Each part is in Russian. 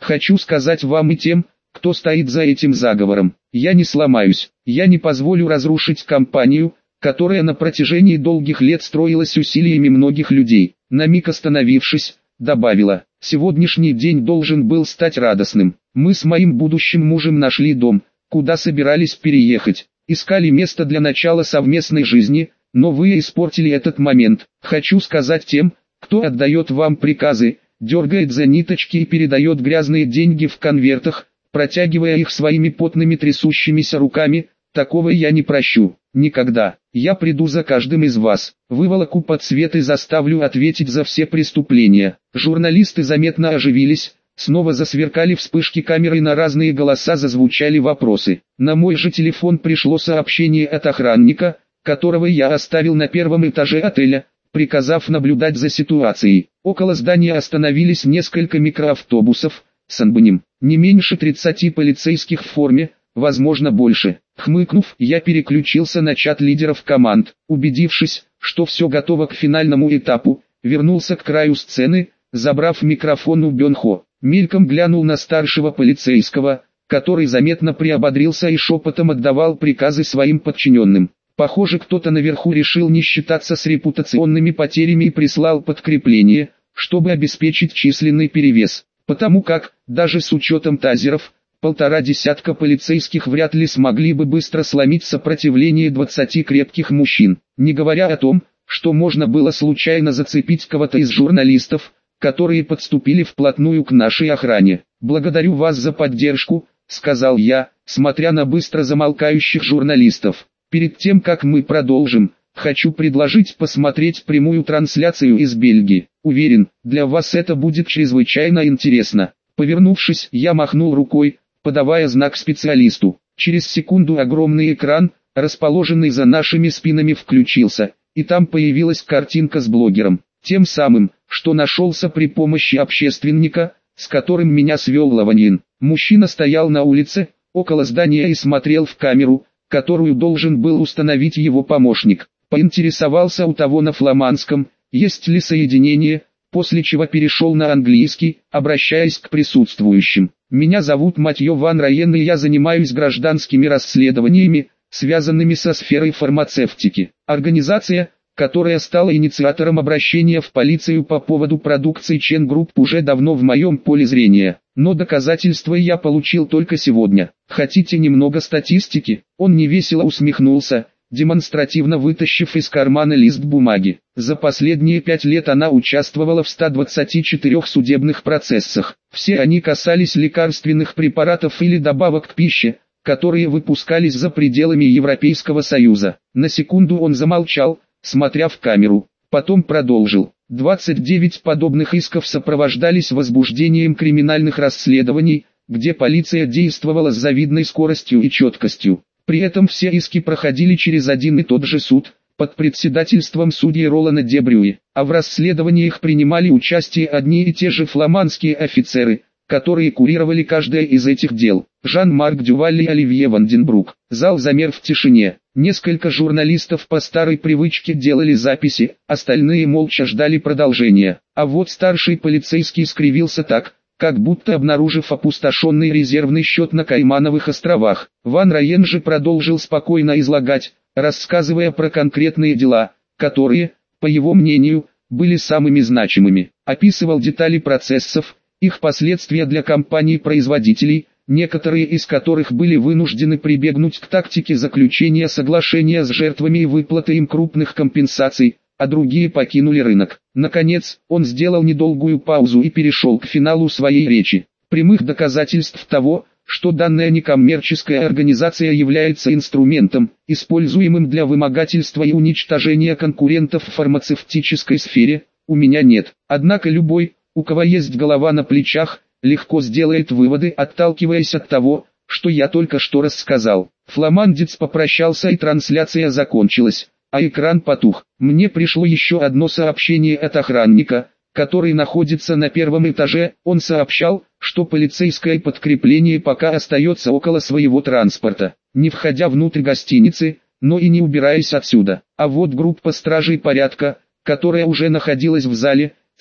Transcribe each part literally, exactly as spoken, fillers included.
Хочу сказать вам и тем, кто стоит за этим заговором. Я не сломаюсь, я не позволю разрушить компанию, которая на протяжении долгих лет строилась усилиями многих людей. На миг остановившись, добавила: сегодняшний день должен был стать радостным. Мы с моим будущим мужем нашли дом, куда собирались переехать. Искали место для начала совместной жизни, но вы испортили этот момент. Хочу сказать тем, кто отдает вам приказы, дергает за ниточки и передает грязные деньги в конвертах, протягивая их своими потными трясущимися руками: такого я не прощу. Никогда. Я приду за каждым из вас, выволоку под свет и заставлю ответить за все преступления. Журналисты заметно оживились, снова засверкали вспышки камеры, на разные голоса зазвучали вопросы. На мой же телефон пришло сообщение от охранника, которого я оставил на первом этаже отеля, приказав наблюдать за ситуацией. Около здания остановились несколько микроавтобусов с анбанем, не меньше тридцати полицейских в форме, возможно больше. Хмыкнув, я переключился на чат лидеров команд. Убедившись, что все готово к финальному этапу, вернулся к краю сцены, забрав микрофон у Бёнхо. Мельком глянул на старшего полицейского, который заметно приободрился и шепотом отдавал приказы своим подчиненным. Похоже, кто-то наверху решил не считаться с репутационными потерями и прислал подкрепление, чтобы обеспечить численный перевес. Потому как, даже с учетом тазеров, полтора десятка полицейских вряд ли смогли бы быстро сломить сопротивление двадцати крепких мужчин, не говоря о том, что можно было случайно зацепить кого-то из журналистов, которые подступили вплотную к нашей охране. «Благодарю вас за поддержку», — сказал я, смотря на быстро замолкающих журналистов. «Перед тем, как мы продолжим, хочу предложить посмотреть прямую трансляцию из Бельгии. Уверен, для вас это будет чрезвычайно интересно». Повернувшись, я махнул рукой, подавая знак специалисту. Через секунду огромный экран, расположенный за нашими спинами, включился, и там появилась картинка с блогером, тем самым, что нашелся при помощи общественника, с которым меня свел Лаванин. Мужчина стоял на улице, около здания, и смотрел в камеру, которую должен был установить его помощник. Поинтересовался у того на фламандском, есть ли соединение, после чего перешел на английский, обращаясь к присутствующим. «Меня зовут Матьё Ван Райен, и я занимаюсь гражданскими расследованиями, связанными со сферой фармацевтики. Организация, которая стала инициатором обращения в полицию по поводу продукции Чен Групп, уже давно в моем поле зрения, но доказательства я получил только сегодня. Хотите немного статистики?» Он невесело усмехнулся, демонстративно вытащив из кармана лист бумаги. За последние пять лет она участвовала в ста двадцати четырёх судебных процессах. Все они касались лекарственных препаратов или добавок к пище, которые выпускались за пределами Европейского Союза. На секунду он замолчал, смотря в камеру, потом продолжил. двадцать девять подобных исков сопровождались возбуждением криминальных расследований, где полиция действовала с завидной скоростью и четкостью. При этом все иски проходили через один и тот же суд, под председательством судьи Ролана де Брюи, а в расследованиях принимали участие одни и те же фламандские офицеры, которые курировали каждое из этих дел. Жан-Марк Дюваль и Оливье Ванденбрук. Зал замер в тишине. Несколько журналистов по старой привычке делали записи, остальные молча ждали продолжения. А вот старший полицейский скривился так, как будто обнаружив опустошенный резервный счет на Каймановых островах. Ван Райен же продолжил спокойно излагать, рассказывая про конкретные дела, которые, по его мнению, были самыми значимыми. Описывал детали процессов, их последствия для компаний-производителей, некоторые из которых были вынуждены прибегнуть к тактике заключения соглашения с жертвами и выплаты им крупных компенсаций, а другие покинули рынок. Наконец, он сделал недолгую паузу и перешел к финалу своей речи. Прямых доказательств того, что данная некоммерческая организация является инструментом, используемым для вымогательства и уничтожения конкурентов в фармацевтической сфере, у меня нет. Однако любой, у кого есть голова на плечах, легко сделает выводы, отталкиваясь от того, что я только что рассказал. Фламандец попрощался, и трансляция закончилась, а экран потух. Мне пришло еще одно сообщение от охранника, который находится на первом этаже. Он сообщал, что полицейское подкрепление пока остается около своего транспорта, не входя внутрь гостиницы, но и не убираясь отсюда. А вот группа стражей порядка, которая уже находилась в зале,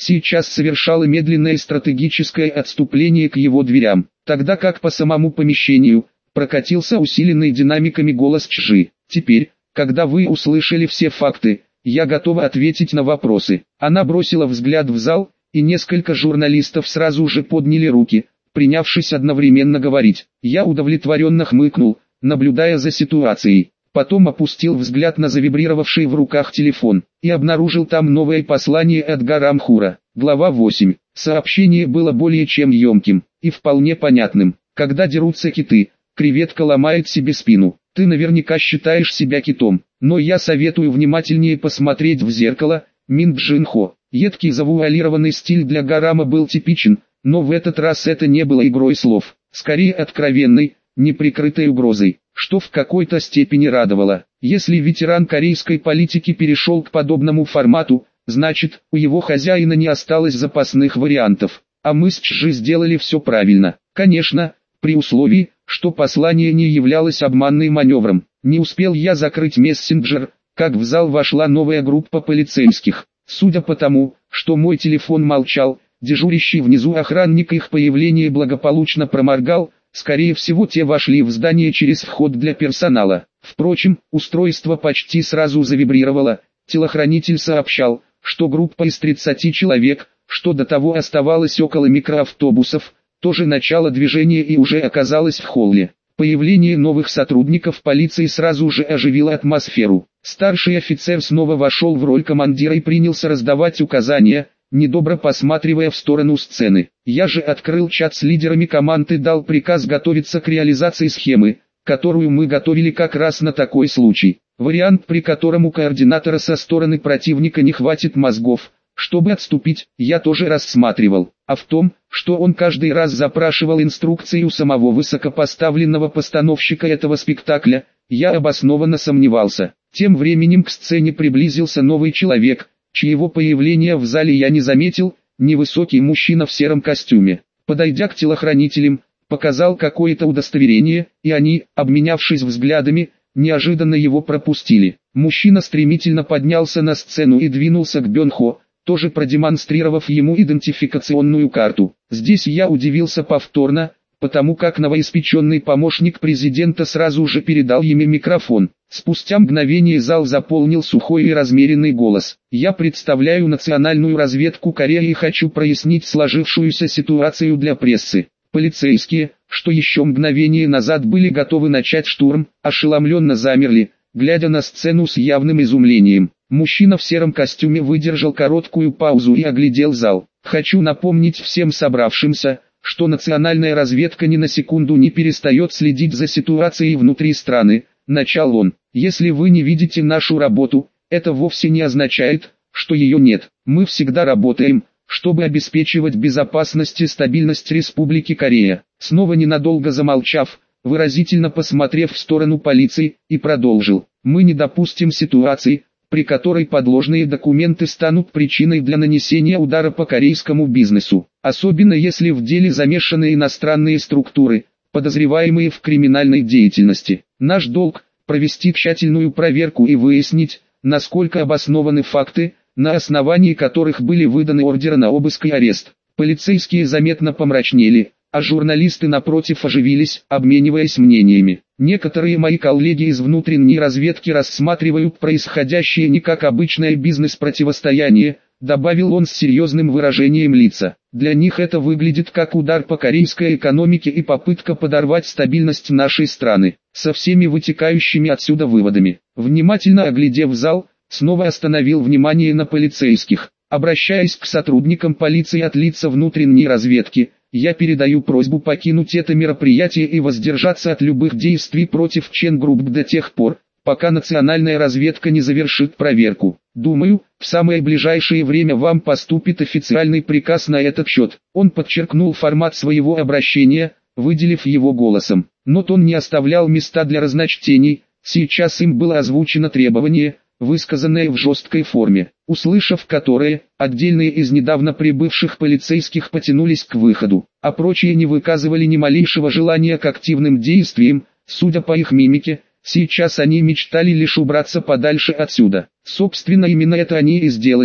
сейчас совершало медленное стратегическое отступление к его дверям, тогда как по самому помещению прокатился усиленный динамиками голос Чжи. «Теперь, когда вы услышали все факты, я готова ответить на вопросы». Она бросила взгляд в зал, и несколько журналистов сразу же подняли руки, принявшись одновременно говорить. Я удовлетворенно хмыкнул, наблюдая за ситуацией. Потом опустил взгляд на завибрировавший в руках телефон, и обнаружил там новое послание от Гарамхура. Глава восемь. Сообщение было более чем емким, и вполне понятным. Когда дерутся киты, креветка ломает себе спину. Ты наверняка считаешь себя китом, но я советую внимательнее посмотреть в зеркало. Мин Джин Хо. Едкий завуалированный стиль для Гарама был типичен, но в этот раз это не было игрой слов, скорее откровенной, неприкрытой угрозой, что в какой-то степени радовало. Если ветеран корейской политики перешел к подобному формату, значит, у его хозяина не осталось запасных вариантов, а мы с Чжи сделали все правильно. Конечно, при условии, что послание не являлось обманным маневром. Не успел я закрыть мессенджер, как в зал вошла новая группа полицейских. Судя по тому, что мой телефон молчал, дежурящий внизу охранник их появление благополучно проморгал. Скорее всего, те вошли в здание через вход для персонала. Впрочем, устройство почти сразу завибрировало. Телохранитель сообщал, что группа из тридцати человек, что до того оставалось около микроавтобусов, тоже начало движения и уже оказалось в холле. Появление новых сотрудников полиции сразу же оживило атмосферу. Старший офицер снова вошел в роль командира и принялся раздавать указания, недобро посматривая в сторону сцены. Я же открыл чат с лидерами команд и дал приказ готовиться к реализации схемы, которую мы готовили как раз на такой случай. Вариант, при котором у координатора со стороны противника не хватит мозгов, чтобы отступить, я тоже рассматривал. А в том, что он каждый раз запрашивал инструкции у самого высокопоставленного постановщика этого спектакля, я обоснованно сомневался. Тем временем к сцене приблизился новый человек, чьего появления в зале я не заметил, невысокий мужчина в сером костюме. Подойдя к телохранителям, показал какое-то удостоверение, и они, обменявшись взглядами, неожиданно его пропустили. Мужчина стремительно поднялся на сцену и двинулся к Бёнхо, тоже продемонстрировав ему идентификационную карту. Здесь я удивился повторно, потому как новоиспеченный помощник президента сразу же передал ему микрофон. Спустя мгновение зал заполнил сухой и размеренный голос. «Я представляю национальную разведку Кореи и хочу прояснить сложившуюся ситуацию для прессы». Полицейские, что еще мгновение назад были готовы начать штурм, ошеломленно замерли, глядя на сцену с явным изумлением. Мужчина в сером костюме выдержал короткую паузу и оглядел зал. «Хочу напомнить всем собравшимся, что национальная разведка ни на секунду не перестает следить за ситуацией внутри страны», — начал он. «Если вы не видите нашу работу, это вовсе не означает, что ее нет. Мы всегда работаем, чтобы обеспечивать безопасность и стабильность Республики Корея». Снова ненадолго замолчав, выразительно посмотрев в сторону полиции, и продолжил. «Мы не допустим ситуации, при которой подложные документы станут причиной для нанесения удара по корейскому бизнесу, особенно если в деле замешаны иностранные структуры, подозреваемые в криминальной деятельности. Наш долг – провести тщательную проверку и выяснить, насколько обоснованы факты, на основании которых были выданы ордеры на обыск и арест». Полицейские заметно помрачнели, а журналисты напротив оживились, обмениваясь мнениями. «Некоторые мои коллеги из внутренней разведки рассматривают происходящее не как обычное бизнес-противостояние», добавил он с серьезным выражением лица. «Для них это выглядит как удар по корейской экономике и попытка подорвать стабильность нашей страны, со всеми вытекающими отсюда выводами». Внимательно оглядев зал, снова остановил внимание на полицейских. Обращаясь к сотрудникам полиции от лица внутренней разведки, я передаю просьбу покинуть это мероприятие и воздержаться от любых действий против Чен Групп до тех пор, пока национальная разведка не завершит проверку. Думаю, в самое ближайшее время вам поступит официальный приказ на этот счет. Он подчеркнул формат своего обращения, выделив его голосом. Но тон не оставлял места для разночтений, сейчас им было озвучено требование, высказанное в жесткой форме, услышав которое, отдельные из недавно прибывших полицейских потянулись к выходу, а прочие не выказывали ни малейшего желания к активным действиям. Судя по их мимике, сейчас они мечтали лишь убраться подальше отсюда. Собственно, именно это они и сделали,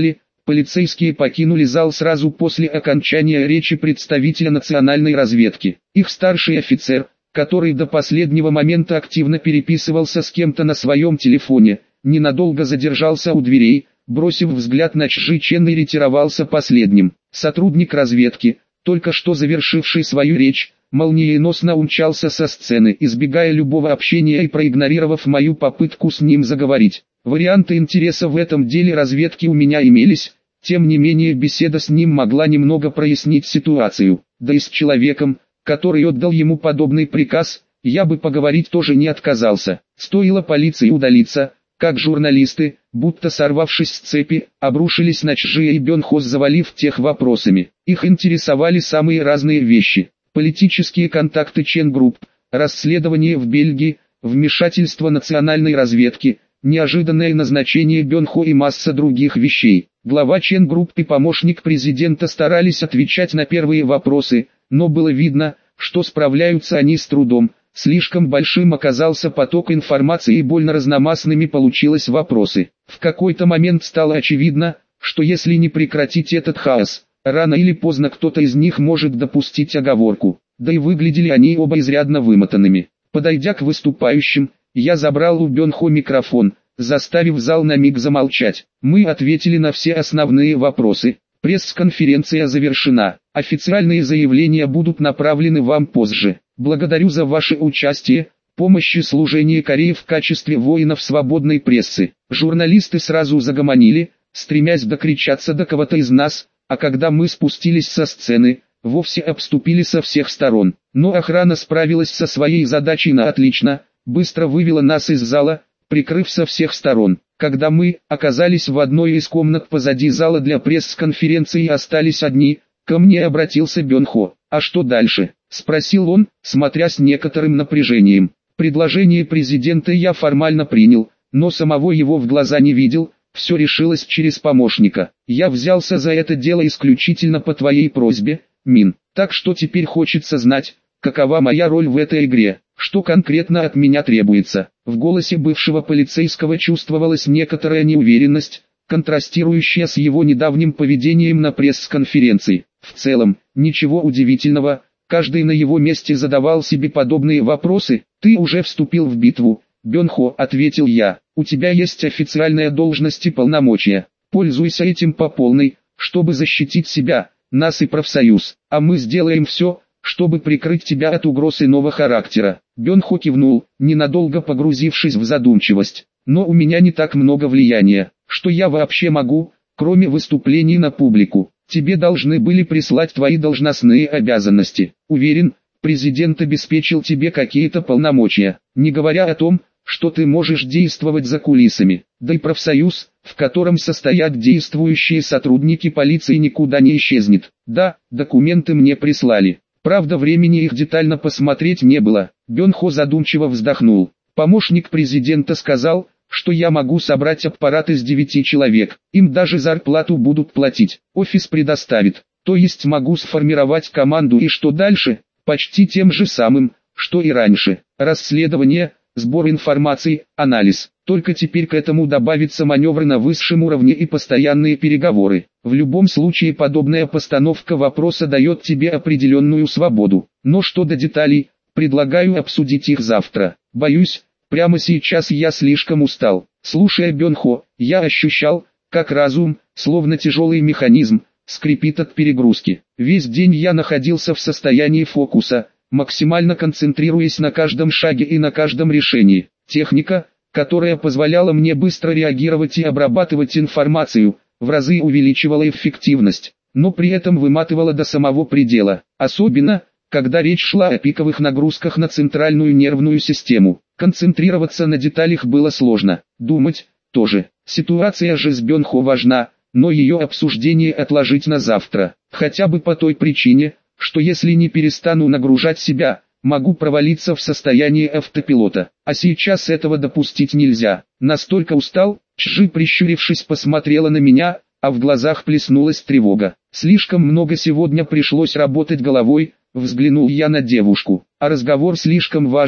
Полицейские покинули зал сразу после окончания речи представителя национальной разведки. Их старший офицер, который до последнего момента активно переписывался с кем-то на своем телефоне, ненадолго задержался у дверей, бросив взгляд на Чжи Чен и ретировался последним. Сотрудник разведки, только что завершивший свою речь, молниеносно умчался со сцены, избегая любого общения и проигнорировав мою попытку с ним заговорить. Варианты интереса в этом деле разведки у меня имелись, тем не менее беседа с ним могла немного прояснить ситуацию. Да и с человеком, который отдал ему подобный приказ, я бы поговорить тоже не отказался. Стоило полиции удалиться, как журналисты, будто сорвавшись с цепи, обрушились на Чжи и Бёнхо, завалив тех вопросами. Их интересовали самые разные вещи: политические контакты Чен Групп, расследование в Бельгии, вмешательство национальной разведки, неожиданное назначение Бёнхо и масса других вещей. Глава Чен Групп и помощник президента старались отвечать на первые вопросы, но было видно, что справляются они с трудом. Слишком большим оказался поток информации и больно разномастными получились вопросы. В какой-то момент стало очевидно, что если не прекратить этот хаос, рано или поздно кто-то из них может допустить оговорку. Да и выглядели они оба изрядно вымотанными. Подойдя к выступающим, я забрал у Бёнхо микрофон, заставив зал на миг замолчать. Мы ответили на все основные вопросы. Пресс-конференция завершена. Официальные заявления будут направлены вам позже. Благодарю за ваше участие, помощь и служение Корее в качестве воинов свободной прессы. Журналисты сразу загомонили, стремясь докричаться до кого-то из нас, а когда мы спустились со сцены, вовсе обступили со всех сторон. Но охрана справилась со своей задачей на отлично, быстро вывела нас из зала, прикрыв со всех сторон. Когда мы оказались в одной из комнат позади зала для пресс-конференции и остались одни, ко мне обратился Бёнхо. «А что дальше?» — спросил он, смотря с некоторым напряжением. Предложение президента я формально принял, но самого его в глаза не видел, все решилось через помощника. Я взялся за это дело исключительно по твоей просьбе, Мин. Так что теперь хочется знать, какова моя роль в этой игре, что конкретно от меня требуется. В голосе бывшего полицейского чувствовалась некоторая неуверенность, контрастирующая с его недавним поведением на пресс-конференции. В целом, ничего удивительного, каждый на его месте задавал себе подобные вопросы. «Ты уже вступил в битву, Бёнхо», — ответил я. «У тебя есть официальная должность и полномочия. Пользуйся этим по полной, чтобы защитить себя, нас и профсоюз, а мы сделаем все, чтобы прикрыть тебя от угроз иного характера». Бёнхо кивнул, ненадолго погрузившись в задумчивость. «Но у меня не так много влияния. Что я вообще могу, кроме выступлений на публику? Тебе должны были прислать твои должностные обязанности. Уверен, президент обеспечил тебе какие-то полномочия, не говоря о том, что ты можешь действовать за кулисами. Да и профсоюз, в котором состоят действующие сотрудники полиции, никуда не исчезнет. Да, документы мне прислали. Правда, времени их детально посмотреть не было». Бёнхо задумчиво вздохнул. «Помощник президента сказал, что я могу собрать аппарат из девяти человек, им даже зарплату будут платить, офис предоставит, то есть могу сформировать команду, и что дальше? Почти тем же самым, что и раньше. Расследование, сбор информации, анализ. Только теперь к этому добавится маневры на высшем уровне и постоянные переговоры. В любом случае подобная постановка вопроса дает тебе определенную свободу. Но что до деталей, предлагаю обсудить их завтра. Боюсь, прямо сейчас я слишком устал». Слушая Бёнхо, я ощущал, как разум, словно тяжелый механизм, скрипит от перегрузки. Весь день я находился в состоянии фокуса, максимально концентрируясь на каждом шаге и на каждом решении. Техника, которая позволяла мне быстро реагировать и обрабатывать информацию, в разы увеличивала эффективность, но при этом выматывала до самого предела. Особенно, когда речь шла о пиковых нагрузках на центральную нервную систему. Концентрироваться на деталях было сложно, думать тоже. Ситуация же с Бёнхо важна, но ее обсуждение отложить на завтра. Хотя бы по той причине, что если не перестану нагружать себя, могу провалиться в состояние автопилота. А сейчас этого допустить нельзя. Настолько устал, Чжи, прищурившись, посмотрела на меня, а в глазах плеснулась тревога. Слишком много сегодня пришлось работать головой, взглянул я на девушку. А разговор слишком важен,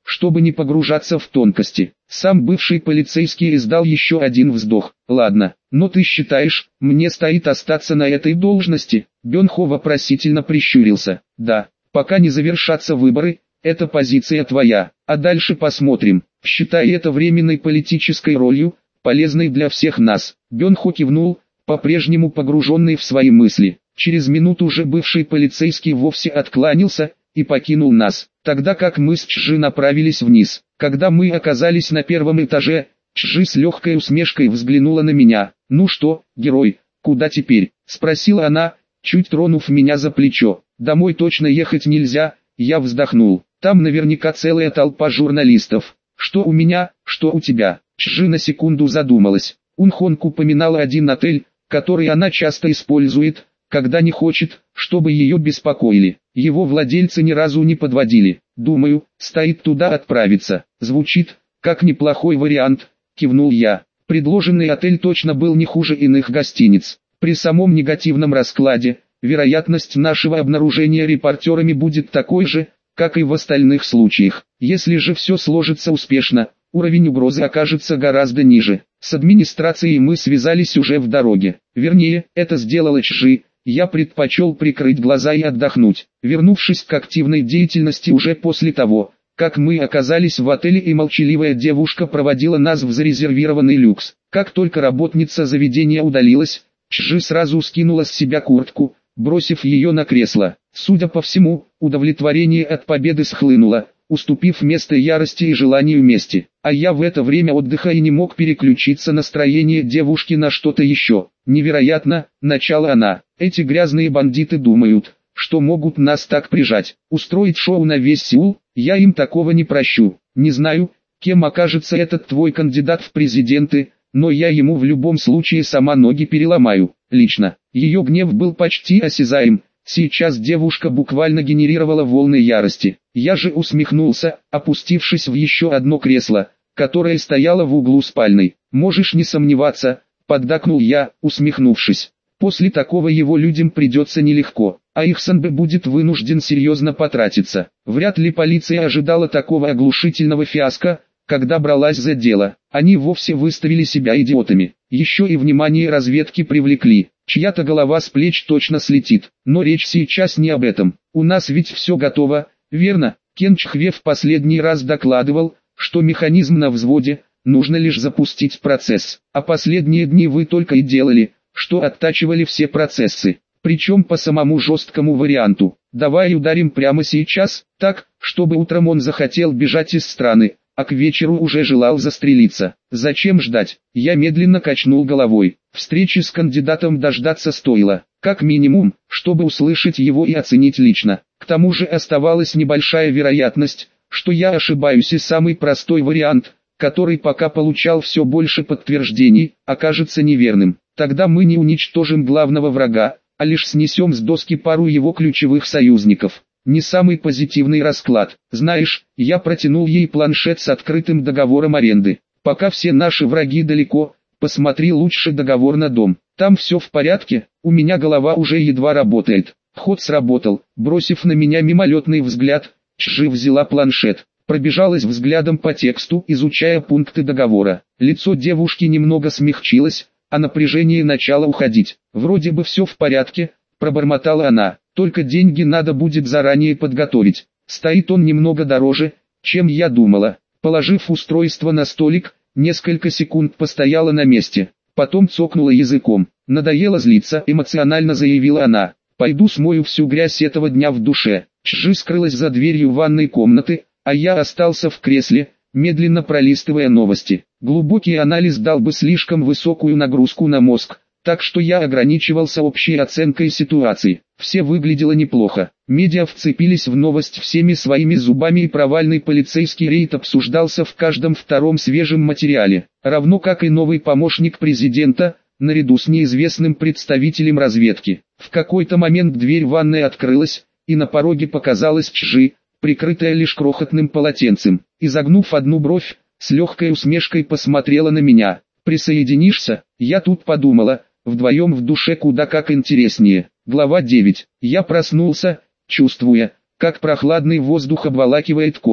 чтобы не погружаться в тонкости. Сам бывший полицейский издал еще один вздох. Ладно, но ты считаешь, мне стоит остаться на этой должности? Бёнхо вопросительно прищурился. Да, пока не завершатся выборы, эта позиция твоя, а дальше посмотрим. Считай это временной политической ролью, полезной для всех нас. Бёнхо кивнул, по-прежнему погруженный в свои мысли. Через минуту уже бывший полицейский вовсе откланялся и покинул нас, тогда как мы с Чжи направились вниз. Когда мы оказались на первом этаже, Чжи с легкой усмешкой взглянула на меня. «Ну что, герой, куда теперь?» – спросила она, чуть тронув меня за плечо. «Домой точно ехать нельзя», – я вздохнул. «Там наверняка целая толпа журналистов. Что у меня, что у тебя?» Чжи на секунду задумалась. Унхонг упоминала один отель, который она часто использует, когда не хочет, чтобы ее беспокоили. Его владельцы ни разу не подводили. Думаю, стоит туда отправиться. Звучит, как неплохой вариант, кивнул я. Предложенный отель точно был не хуже иных гостиниц. При самом негативном раскладе, вероятность нашего обнаружения репортерами будет такой же, как и в остальных случаях. Если же все сложится успешно, уровень угрозы окажется гораздо ниже. С администрацией мы связались уже в дороге. Вернее, это сделала Чжи. Я предпочел прикрыть глаза и отдохнуть, вернувшись к активной деятельности уже после того, как мы оказались в отеле и молчаливая девушка проводила нас в зарезервированный люкс. Как только работница заведения удалилась, Чжи сразу скинула с себя куртку, бросив ее на кресло. Судя по всему, удовлетворение от победы схлынуло, уступив место ярости и желанию мести. А я в это время отдыха и не мог переключиться настроение девушки на что-то еще. Невероятно, начала она. Эти грязные бандиты думают, что могут нас так прижать, устроить шоу на весь Сеул. Я им такого не прощу. Не знаю, кем окажется этот твой кандидат в президенты, но я ему в любом случае сама ноги переломаю. Лично, ее гнев был почти осязаем. Сейчас девушка буквально генерировала волны ярости. Я же усмехнулся, опустившись в еще одно кресло, которое стояло в углу спальной. «Можешь не сомневаться», — поддакнул я, усмехнувшись. «После такого его людям придется нелегко, а их Санбэ будет вынужден серьезно потратиться». Вряд ли полиция ожидала такого оглушительного фиаско, когда бралась за дело. Они вовсе выставили себя идиотами. Еще и внимание разведки привлекли. Чья-то голова с плеч точно слетит. Но речь сейчас не об этом. У нас ведь все готово, верно? Кен Чхве в последний раз докладывал, что механизм на взводе, нужно лишь запустить процесс. А последние дни вы только и делали, что оттачивали все процессы. Причем по самому жесткому варианту. Давай ударим прямо сейчас, так, чтобы утром он захотел бежать из страны, а к вечеру уже желал застрелиться. Зачем ждать? Я медленно качнул головой. Встречи с кандидатом дождаться стоило, как минимум, чтобы услышать его и оценить лично. К тому же оставалась небольшая вероятность, что я ошибаюсь, и самый простой вариант, который пока получал все больше подтверждений, окажется неверным. Тогда мы не уничтожим главного врага, а лишь снесем с доски пару его ключевых союзников. Не самый позитивный расклад. Знаешь, я протянул ей планшет с открытым договором аренды. Пока все наши враги далеко, посмотри лучше договор на дом. Там все в порядке, у меня голова уже едва работает. Ход сработал. Бросив на меня мимолетный взгляд, Чжи взяла планшет, пробежалась взглядом по тексту, изучая пункты договора. Лицо девушки немного смягчилось, а напряжение начало уходить. Вроде бы все в порядке, пробормотала она. Только деньги надо будет заранее подготовить. Стоит он немного дороже, чем я думала. Положив устройство на столик, несколько секунд постояла на месте. Потом цокнула языком. Надоело злиться, эмоционально заявила она. Пойду смою всю грязь этого дня в душе. Чжи скрылась за дверью ванной комнаты, а я остался в кресле, медленно пролистывая новости. Глубокий анализ дал бы слишком высокую нагрузку на мозг, так что я ограничивался общей оценкой ситуации. Все выглядело неплохо. Медиа вцепились в новость всеми своими зубами, и провальный полицейский рейд обсуждался в каждом втором свежем материале, равно как и новый помощник президента, наряду с неизвестным представителем разведки. В какой-то момент дверь ванной открылась, и на пороге показалась Чжи, прикрытая лишь крохотным полотенцем. Изогнув одну бровь, с легкой усмешкой посмотрела на меня. «Присоединишься?» Я тут подумала, вдвоем в душе куда как интереснее. Глава девять. Я проснулся, чувствуя, как прохладный воздух обволакивает кожу.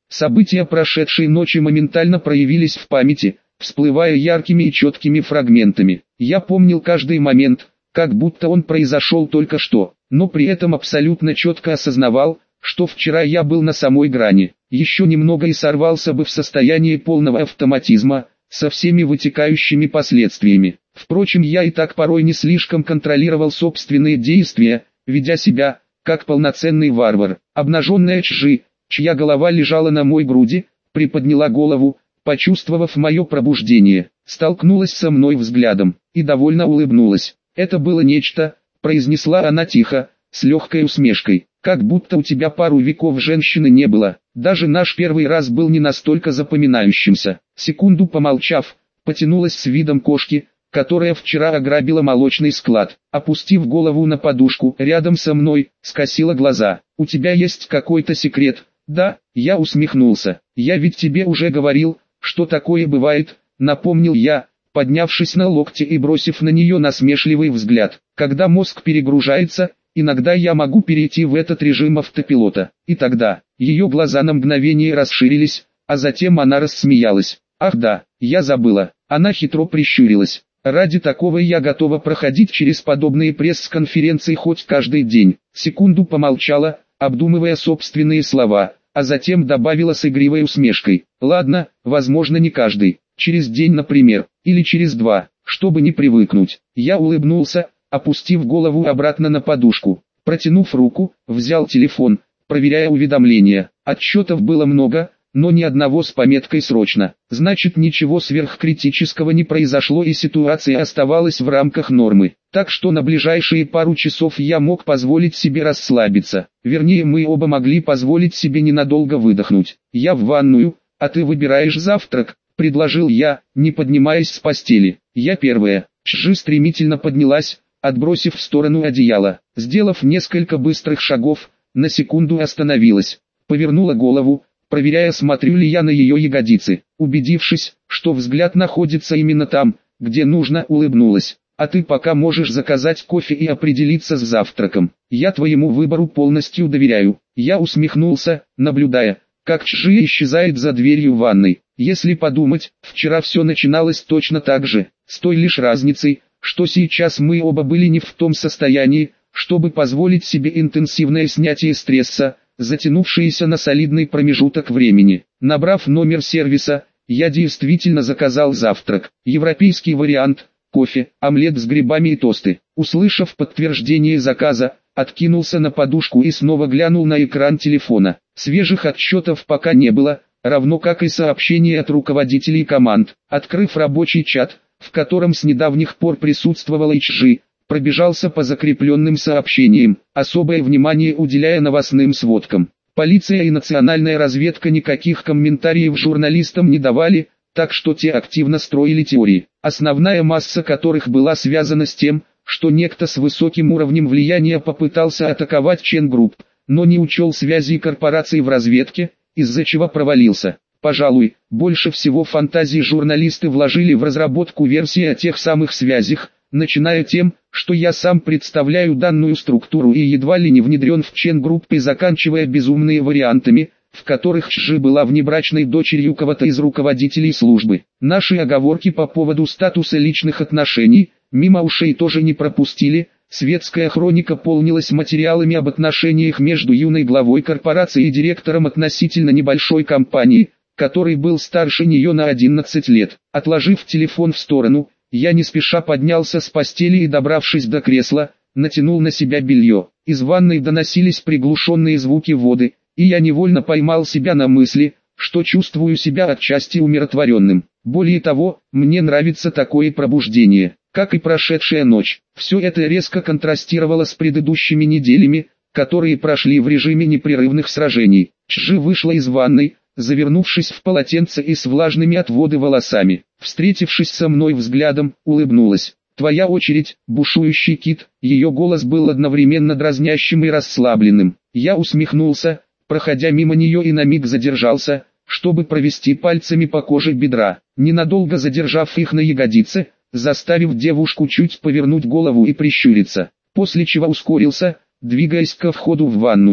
События прошедшей ночи моментально проявились в памяти, всплывая яркими и четкими фрагментами. Я помнил каждый момент, как будто он произошел только что, но при этом абсолютно четко осознавал, что вчера я был на самой грани. Еще немного и сорвался бы в состоянии полного автоматизма, со всеми вытекающими последствиями. Впрочем, я и так порой не слишком контролировал собственные действия, ведя себя, как полноценный варвар. Обнаженная Чжи, чья голова лежала на моей груди, приподняла голову, почувствовав мое пробуждение, столкнулась со мной взглядом, и довольно улыбнулась. «Это было нечто», — произнесла она тихо, с легкой усмешкой, «как будто у тебя пару веков женщины не было, даже наш первый раз был не настолько запоминающимся». Секунду помолчав, потянулась с видом кошки, которая вчера ограбила молочный склад, опустив голову на подушку рядом со мной, скосила глаза. «У тебя есть какой-то секрет?» «Да», — я усмехнулся, «я ведь тебе уже говорил, что такое бывает», — напомнил я, поднявшись на локте и бросив на нее насмешливый взгляд. «Когда мозг перегружается, иногда я могу перейти в этот режим автопилота». И тогда, ее глаза на мгновение расширились, а затем она рассмеялась. «Ах да, я забыла». Она хитро прищурилась. «Ради такого я готова проходить через подобные пресс-конференции хоть каждый день». Секунду помолчала, обдумывая собственные слова, а затем добавила с игривой усмешкой: «Ладно, возможно не каждый, через день, например, или через два, чтобы не привыкнуть». Я улыбнулся, опустив голову обратно на подушку. Протянув руку, взял телефон, проверяя уведомления. Отчетов было много, но ни одного с пометкой «срочно». Значит, ничего сверхкритического не произошло и ситуация оставалась в рамках нормы. Так что на ближайшие пару часов я мог позволить себе расслабиться. Вернее, мы оба могли позволить себе ненадолго выдохнуть. «Я в ванную, а ты выбираешь завтрак», — предложил я, не поднимаясь с постели. «Я первая». Чжи стремительно поднялась, отбросив в сторону одеяло. Сделав несколько быстрых шагов, на секунду остановилась. Повернула голову, проверяя, смотрю ли я на ее ягодицы. Убедившись, что взгляд находится именно там, где нужно, улыбнулась. «А ты пока можешь заказать кофе и определиться с завтраком. Я твоему выбору полностью доверяю». Я усмехнулся, наблюдая, как Чжи исчезает за дверью ванной. Если подумать, вчера все начиналось точно так же, с той лишь разницей, что сейчас мы оба были не в том состоянии, чтобы позволить себе интенсивное снятие стресса, затянувшееся на солидный промежуток времени. Набрав номер сервиса, я действительно заказал завтрак. Европейский вариант: кофе, омлет с грибами и тосты. Услышав подтверждение заказа, откинулся на подушку и снова глянул на экран телефона. Свежих отчетов пока не было, равно как и сообщений от руководителей команд. Открыв рабочий чат, в котором с недавних пор присутствовала Чжи, пробежался по закрепленным сообщениям, особое внимание уделяя новостным сводкам. Полиция и национальная разведка никаких комментариев журналистам не давали, так что те активно строили теории, основная масса которых была связана с тем, что некто с высоким уровнем влияния попытался атаковать Чен Групп, но не учел связей корпораций в разведке, из-за чего провалился. Пожалуй, больше всего фантазий журналисты вложили в разработку версии о тех самых связях, начиная тем, что я сам представляю данную структуру и едва ли не внедрен в Чен Групп, и заканчивая безумными вариантами, в которых Чжи была внебрачной дочерью кого-то из руководителей службы. Наши оговорки по поводу статуса личных отношений мимо ушей тоже не пропустили. Светская хроника полнилась материалами об отношениях между юной главой корпорации и директором относительно небольшой компании, который был старше нее на одиннадцать лет. Отложив телефон в сторону, я не спеша поднялся с постели и, добравшись до кресла, натянул на себя белье. Из ванной доносились приглушенные звуки воды, и я невольно поймал себя на мысли, что чувствую себя отчасти умиротворенным. Более того, мне нравится такое пробуждение, как и прошедшая ночь. Все это резко контрастировало с предыдущими неделями, которые прошли в режиме непрерывных сражений. Чжи вышла из ванной, завернувшись в полотенце и с влажными от воды волосами. Встретившись со мной взглядом, улыбнулась. «Твоя очередь, бушующий кит». Ее голос был одновременно дразнящим и расслабленным. Я усмехнулся, проходя мимо нее, и на миг задержался, чтобы провести пальцами по коже бедра, ненадолго задержав их на ягодице, заставив девушку чуть повернуть голову и прищуриться, после чего ускорился, двигаясь ко входу в ванную.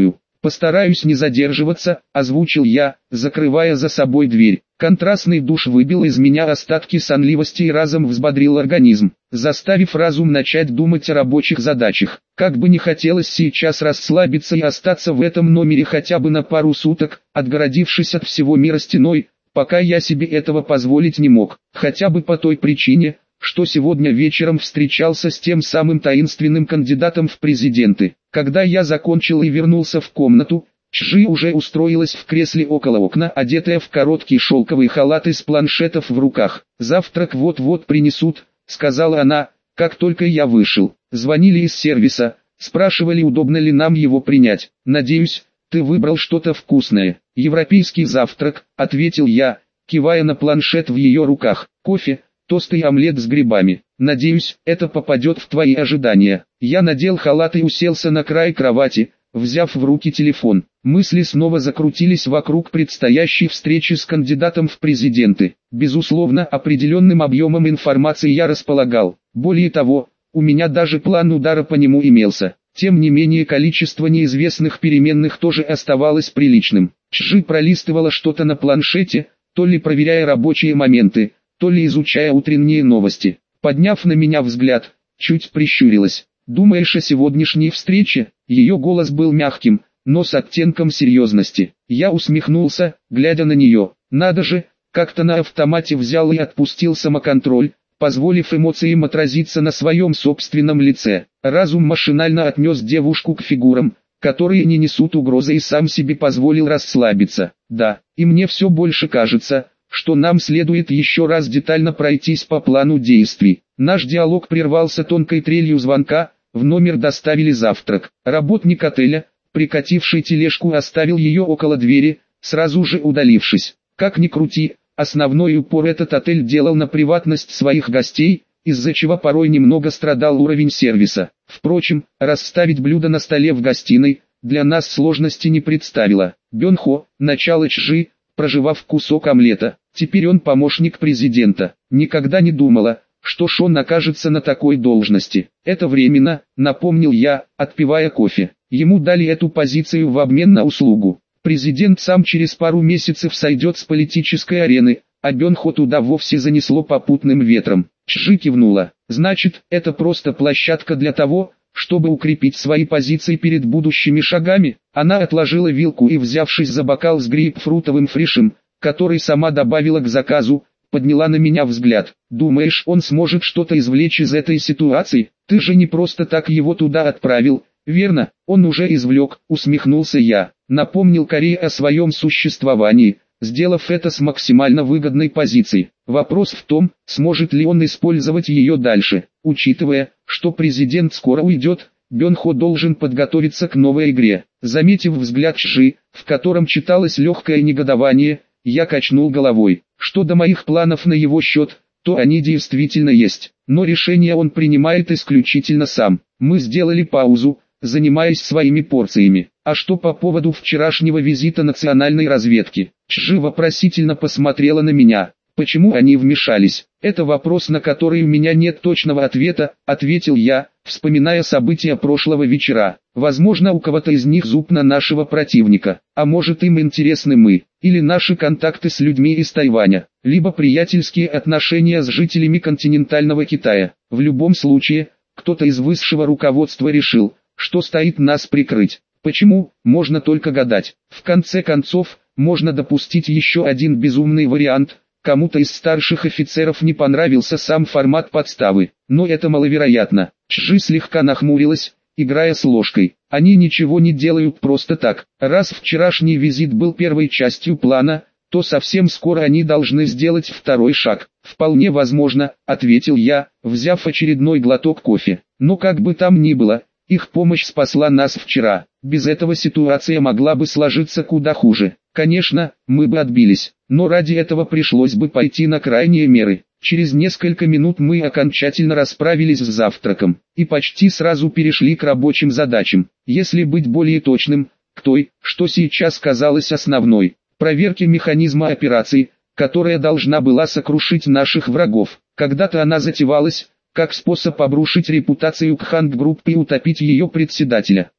«Постараюсь не задерживаться», — озвучил я, закрывая за собой дверь. Контрастный душ выбил из меня остатки сонливости и разом взбодрил организм, заставив разум начать думать о рабочих задачах. Как бы не хотелось сейчас расслабиться и остаться в этом номере хотя бы на пару суток, отгородившись от всего мира стеной, пока я себе этого позволить не мог, хотя бы по той причине, что сегодня вечером встречался с тем самым таинственным кандидатом в президенты. Когда я закончил и вернулся в комнату, Чжи уже устроилась в кресле около окна, одетая в короткий шелковый халат и с планшетов в руках. «Завтрак вот-вот принесут», — сказала она, как только я вышел. Звонили из сервиса, спрашивали, удобно ли нам его принять. «Надеюсь, ты выбрал что-то вкусное». «Европейский завтрак», — ответил я, кивая на планшет в ее руках. «Кофе, тост и омлет с грибами. Надеюсь, это попадет в твои ожидания». Я надел халат и уселся на край кровати, взяв в руки телефон. Мысли снова закрутились вокруг предстоящей встречи с кандидатом в президенты. Безусловно, определенным объемом информации я располагал. Более того, у меня даже план удара по нему имелся. Тем не менее, количество неизвестных переменных тоже оставалось приличным. Чжи пролистывала что-то на планшете, то ли проверяя рабочие моменты, то ли изучая утренние новости. Подняв на меня взгляд, чуть прищурилась. «Думаешь о сегодняшней встрече?» Ее голос был мягким, но с оттенком серьезности. Я усмехнулся, глядя на нее. Надо же, как-то на автомате взял и отпустил самоконтроль, позволив эмоциям отразиться на своем собственном лице. Разум машинально отнес девушку к фигурам, которые не несут угрозы, и сам себе позволил расслабиться. Да, и мне все больше кажется, что нам следует еще раз детально пройтись по плану действий. Наш диалог прервался тонкой трелью звонка. В номер доставили завтрак. Работник отеля, прикативший тележку, оставил ее около двери, сразу же удалившись. Как ни крути, основной упор этот отель делал на приватность своих гостей, из-за чего порой немного страдал уровень сервиса. Впрочем, расставить блюда на столе в гостиной для нас сложности не представило. Бёнхо, начало Чжи, прожевав кусок омлета. Теперь он помощник президента. Никогда не думала, что Шон окажется на такой должности. Это временно, напомнил я, отпивая кофе. Ему дали эту позицию в обмен на услугу. Президент сам через пару месяцев сойдет с политической арены, а Бёнхо туда вовсе занесло попутным ветром. Чжи кивнула. Значит, это просто площадка для того, чтобы укрепить свои позиции перед будущими шагами. Она отложила вилку и, взявшись за бокал с грейпфрутовым фришем, который сама добавила к заказу, подняла на меня взгляд. «Думаешь, он сможет что-то извлечь из этой ситуации? Ты же не просто так его туда отправил, верно?» «Он уже извлек», — усмехнулся я. Напомнил Корее о своем существовании, сделав это с максимально выгодной позиции. Вопрос в том, сможет ли он использовать ее дальше. Учитывая, что президент скоро уйдет, Бёнхо должен подготовиться к новой игре. Заметив взгляд Чжи, в котором читалось легкое негодование, я качнул головой. Что до моих планов на его счет, то они действительно есть, но решение он принимает исключительно сам. Мы сделали паузу, занимаясь своими порциями. А что по поводу вчерашнего визита национальной разведки? Чжи вопросительно посмотрела на меня. Почему они вмешались? Это вопрос, на который у меня нет точного ответа, ответил я, вспоминая события прошлого вечера. Возможно, у кого-то из них зуб на нашего противника, а может, им интересны мы, или наши контакты с людьми из Тайваня, либо приятельские отношения с жителями континентального Китая. В любом случае, кто-то из высшего руководства решил, что стоит нас прикрыть. Почему, можно только гадать. В конце концов, можно допустить еще один безумный вариант. Кому-то из старших офицеров не понравился сам формат подставы, но это маловероятно. Чжи слегка нахмурилась, играя с ложкой. Они ничего не делают просто так. Раз вчерашний визит был первой частью плана, то совсем скоро они должны сделать второй шаг. «Вполне возможно», — ответил я, взяв очередной глоток кофе. Но как бы там ни было, их помощь спасла нас вчера. Без этого ситуация могла бы сложиться куда хуже. Конечно, мы бы отбились, но ради этого пришлось бы пойти на крайние меры. Через несколько минут мы окончательно расправились с завтраком и почти сразу перешли к рабочим задачам. Если быть более точным, к той, что сейчас казалось основной, проверке механизма операции, которая должна была сокрушить наших врагов. Когда-то она затевалась как способ обрушить репутацию Кханг Групп и утопить ее председателя.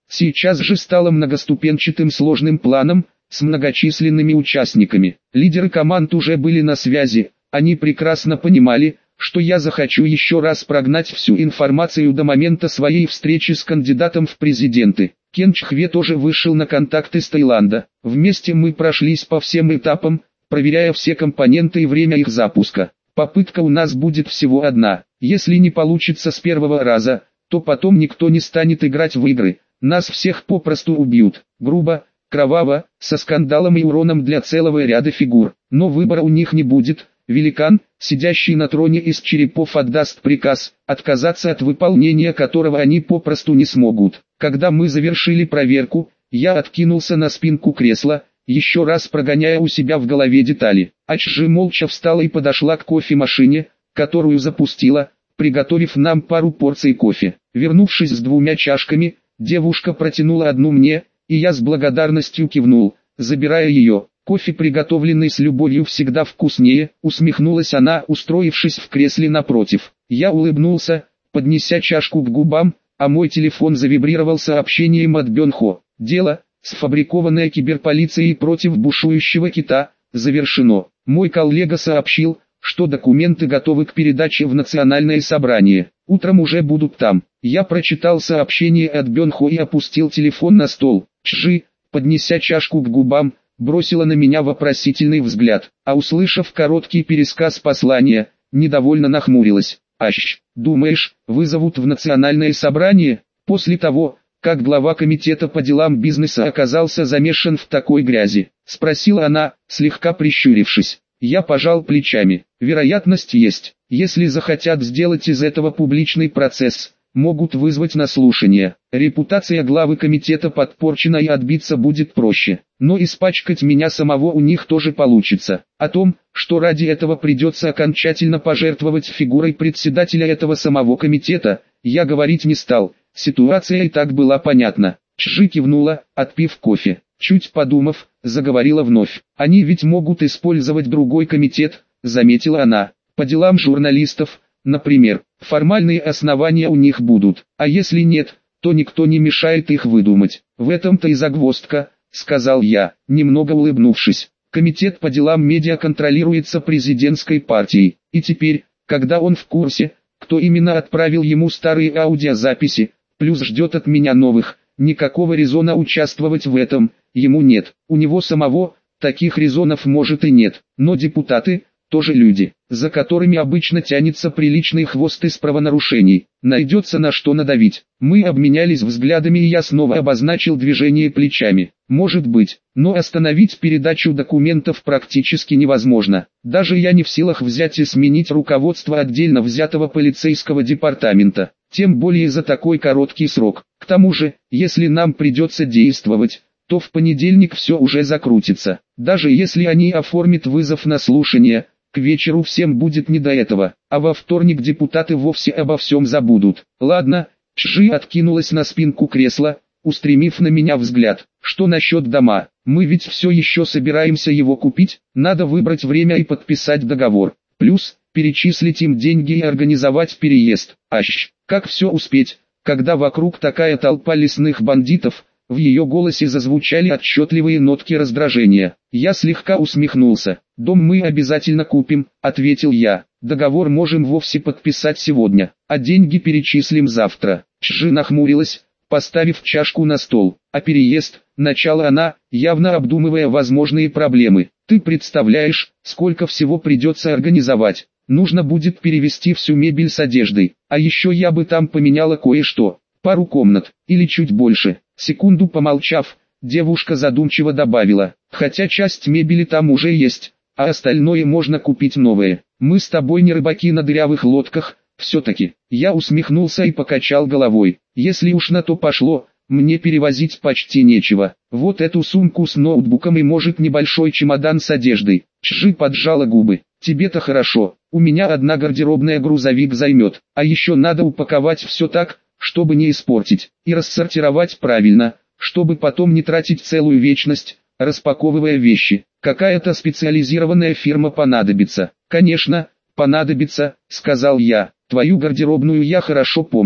Сейчас же стало многоступенчатым сложным планом, с многочисленными участниками. Лидеры команд уже были на связи, они прекрасно понимали, что я захочу еще раз прогнать всю информацию до момента своей встречи с кандидатом в президенты. Кен Чхве тоже вышел на контакты с Таиланда. Вместе мы прошлись по всем этапам, проверяя все компоненты и время их запуска. Попытка у нас будет всего одна. Если не получится с первого раза, то потом никто не станет играть в игры. Нас всех попросту убьют. Грубо, кроваво, со скандалом и уроном для целого ряда фигур. Но выбора у них не будет. Великан, сидящий на троне из черепов, отдаст приказ, отказаться от выполнения которого они попросту не смогут. Когда мы завершили проверку, я откинулся на спинку кресла, еще раз прогоняя у себя в голове детали. Ачжи молча встала и подошла к кофемашине, которую запустила, приготовив нам пару порций кофе. Вернувшись с двумя чашками, девушка протянула одну мне, и я с благодарностью кивнул, забирая ее. Кофе, приготовленный с любовью, всегда вкуснее, усмехнулась она, устроившись в кресле напротив. Я улыбнулся, поднеся чашку к губам, а мой телефон завибрировал сообщением от Бёнхо. Дело, сфабрикованное киберполицией против бушующего кита, завершено. Мой коллега сообщил, что документы готовы к передаче в национальное собрание. Утром уже будут там. Я прочитал сообщение от Бёнхо и опустил телефон на стол. Чжи, поднеся чашку к губам, бросила на меня вопросительный взгляд, а услышав короткий пересказ послания, недовольно нахмурилась. «Ащ, думаешь, вызовут в национальное собрание?» После того, как глава комитета по делам бизнеса оказался замешан в такой грязи, спросила она, слегка прищурившись. Я пожал плечами. Вероятность есть, если захотят сделать из этого публичный процесс, могут вызвать на слушание. Репутация главы комитета подпорчена и отбиться будет проще. Но испачкать меня самого у них тоже получится. О том, что ради этого придется окончательно пожертвовать фигурой председателя этого самого комитета, я говорить не стал. Ситуация и так была понятна. Чжи кивнула, отпив кофе. Чуть подумав, заговорила вновь. Они ведь могут использовать другой комитет, заметила она. По делам журналистов, например, формальные основания у них будут. А если нет, то никто не мешает их выдумать. В этом-то и загвоздка, сказал я, немного улыбнувшись. Комитет по делам медиа контролируется президентской партией. И теперь, когда он в курсе, кто именно отправил ему старые аудиозаписи, плюс ждет от меня новых, никакого резона участвовать в этом ему нет. У него самого таких резонов может и нет. Но депутаты тоже люди, за которыми обычно тянется приличный хвост из правонарушений. Найдется на что надавить. Мы обменялись взглядами, и я снова обозначил движение плечами. Может быть, но остановить передачу документов практически невозможно. Даже я не в силах взять и сменить руководство отдельно взятого полицейского департамента. Тем более за такой короткий срок. К тому же, если нам придется действовать, то в понедельник все уже закрутится. Даже если они оформят вызов на слушание, к вечеру всем будет не до этого, а во вторник депутаты вовсе обо всем забудут. Ладно, Чжи откинулась на спинку кресла, устремив на меня взгляд. Что насчет дома? Мы ведь все еще собираемся его купить, надо выбрать время и подписать договор. Плюс, перечислить им деньги и организовать переезд. Ащ, как все успеть, когда вокруг такая толпа лесных бандитов? В ее голосе зазвучали отчетливые нотки раздражения. Я слегка усмехнулся. «Дом мы обязательно купим», — ответил я. «Договор можем вовсе подписать сегодня, а деньги перечислим завтра». Чжи нахмурилась, поставив чашку на стол. «А переезд?» — начала она, явно обдумывая возможные проблемы. «Ты представляешь, сколько всего придется организовать? Нужно будет перевезти всю мебель с одеждой, а еще я бы там поменяла кое-что. Пару комнат, или чуть больше». Секунду помолчав, девушка задумчиво добавила, хотя часть мебели там уже есть, а остальное можно купить новое. Мы с тобой не рыбаки на дырявых лодках, все-таки. Я усмехнулся и покачал головой. Если уж на то пошло, мне перевозить почти нечего. Вот эту сумку с ноутбуком и может небольшой чемодан с одеждой. Чжи поджала губы. Тебе-то хорошо, у меня одна гардеробная грузовик займет, а еще надо упаковать все так, чтобы не испортить, и рассортировать правильно, чтобы потом не тратить целую вечность, распаковывая вещи. Какая-то специализированная фирма понадобится. Конечно, понадобится, сказал я. Твою гардеробную я хорошо помню.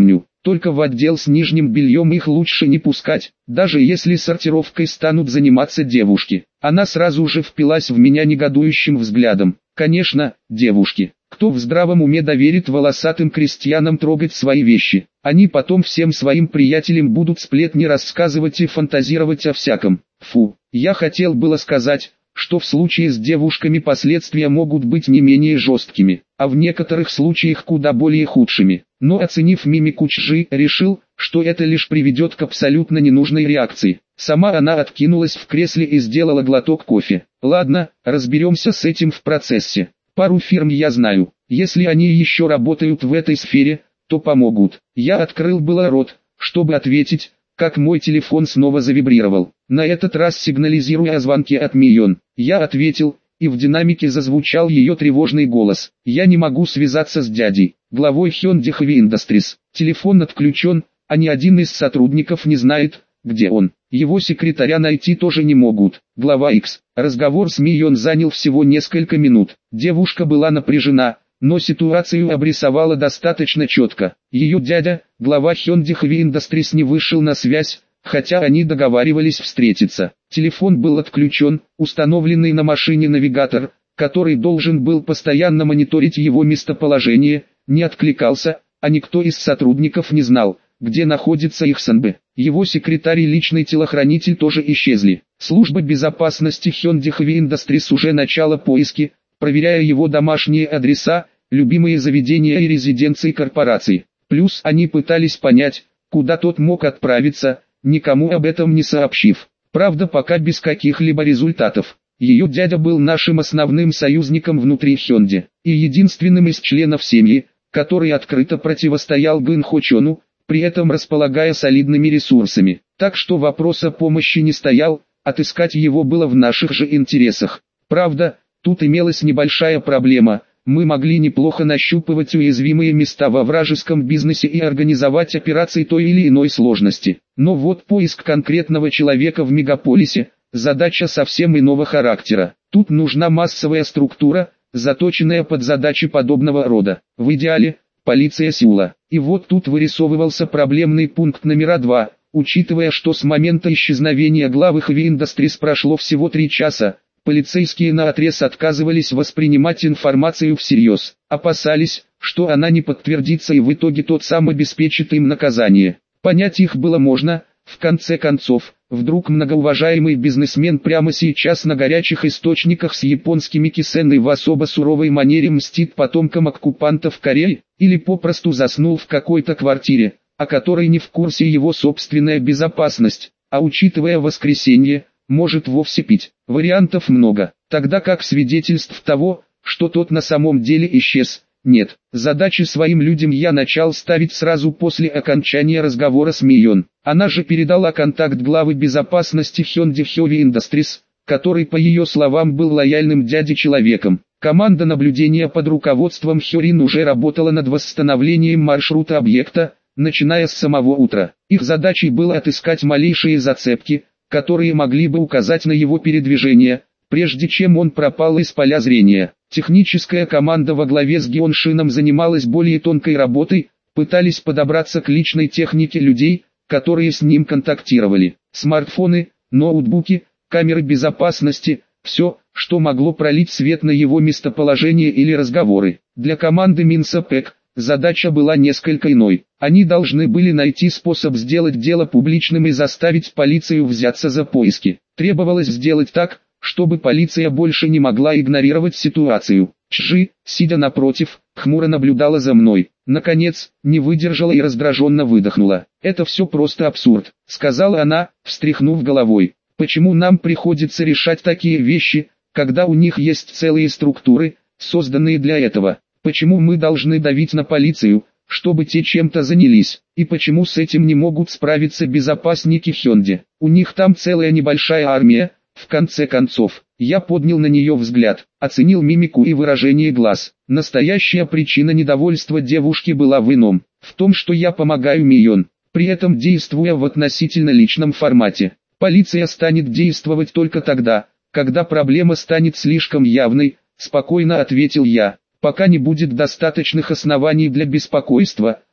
только в отдел с нижним бельем их лучше не пускать, даже если сортировкой станут заниматься девушки. Она сразу же впилась в меня негодующим взглядом. Конечно, девушки. Кто в здравом уме доверит волосатым крестьянам трогать свои вещи? Они потом всем своим приятелям будут сплетни рассказывать и фантазировать о всяком. Фу, я хотел было сказать, что в случае с девушками последствия могут быть не менее жесткими, а в некоторых случаях куда более худшими. Но оценив мимику Чжи, решил, что это лишь приведет к абсолютно ненужной реакции. Сама она откинулась в кресле и сделала глоток кофе. Ладно, разберемся с этим в процессе. Пару фирм я знаю, если они еще работают в этой сфере, то помогут. Я открыл было рот, чтобы ответить, как мой телефон снова завибрировал. На этот раз сигнализируя о звонке от Мион. Я ответил, и в динамике зазвучал ее тревожный голос. Я не могу связаться с дядей, главой Hyundai Heavy Industries. Телефон отключен, а ни один из сотрудников не знает, где он. Его секретаря найти тоже не могут. Глава X. Разговор с Мион занял всего несколько минут. Девушка была напряжена, но ситуацию обрисовала достаточно четко. Ее дядя, глава Hyundai Heavy Industries, не вышел на связь, хотя они договаривались встретиться. Телефон был отключен, установленный на машине навигатор, который должен был постоянно мониторить его местоположение, не откликался, а никто из сотрудников не знал, где находится их СНБ. Его секретарь и личный телохранитель тоже исчезли. Служба безопасности Hyundai Heavy Industries уже начала поиски, проверяя его домашние адреса, любимые заведения и резиденции корпораций. Плюс они пытались понять, куда тот мог отправиться, никому об этом не сообщив. Правда, пока без каких-либо результатов. Ее дядя был нашим основным союзником внутри Hyundai, и единственным из членов семьи, который открыто противостоял Гын Хо Чону, при этом располагая солидными ресурсами. Так что вопрос о помощи не стоял, отыскать его было в наших же интересах. Правда, тут имелась небольшая проблема. Мы могли неплохо нащупывать уязвимые места во вражеском бизнесе и организовать операции той или иной сложности. Но вот поиск конкретного человека в мегаполисе – задача совсем иного характера. Тут нужна массовая структура, заточенная под задачи подобного рода. В идеале – полиция Сеула. И вот тут вырисовывался проблемный пункт номер два. Учитывая, что с момента исчезновения главы Heavy Industries прошло всего три часа, полицейские наотрез отказывались воспринимать информацию всерьез, опасались, что она не подтвердится и в итоге тот сам обеспечит им наказание. Понять их было можно, в конце концов, вдруг многоуважаемый бизнесмен прямо сейчас на горячих источниках с японскими кисеной в особо суровой манере мстит потомкам оккупантов Кореи, или попросту заснул в какой-то квартире, о которой не в курсе его собственная безопасность, а учитывая воскресенье, может вовсе пить. Вариантов много, тогда как свидетельств того, что тот на самом деле исчез, нет. Задачи своим людям я начал ставить сразу после окончания разговора с Мион. Она же передала контакт главы безопасности Hyundai Heavy Industries, который по ее словам был лояльным дяде человеком. Команда наблюдения под руководством Хёрин уже работала над восстановлением маршрута объекта, начиная с самого утра. Их задачей было отыскать малейшие зацепки, которые могли бы указать на его передвижение, прежде чем он пропал из поля зрения. Техническая команда во главе с Геон Шином занималась более тонкой работой, пытались подобраться к личной технике людей, которые с ним контактировали. Смартфоны, ноутбуки, камеры безопасности, все, что могло пролить свет на его местоположение или разговоры. Для команды Минсопек задача была несколько иной. Они должны были найти способ сделать дело публичным и заставить полицию взяться за поиски. Требовалось сделать так, чтобы полиция больше не могла игнорировать ситуацию. Чжи, сидя напротив, хмуро наблюдала за мной. Наконец, не выдержала и раздраженно выдохнула. «Это все просто абсурд», — сказала она, встряхнув головой. «Почему нам приходится решать такие вещи, когда у них есть целые структуры, созданные для этого? Почему мы должны давить на полицию, чтобы те чем-то занялись? И почему с этим не могут справиться безопасники Hyundai? У них там целая небольшая армия». В конце концов, я поднял на нее взгляд, оценил мимику и выражение глаз. Настоящая причина недовольства девушки была в ином, в том, что я помогаю Мион, при этом действуя в относительно личном формате. Полиция станет действовать только тогда, когда проблема станет слишком явной, спокойно ответил я. Пока не будет достаточных оснований для беспокойства,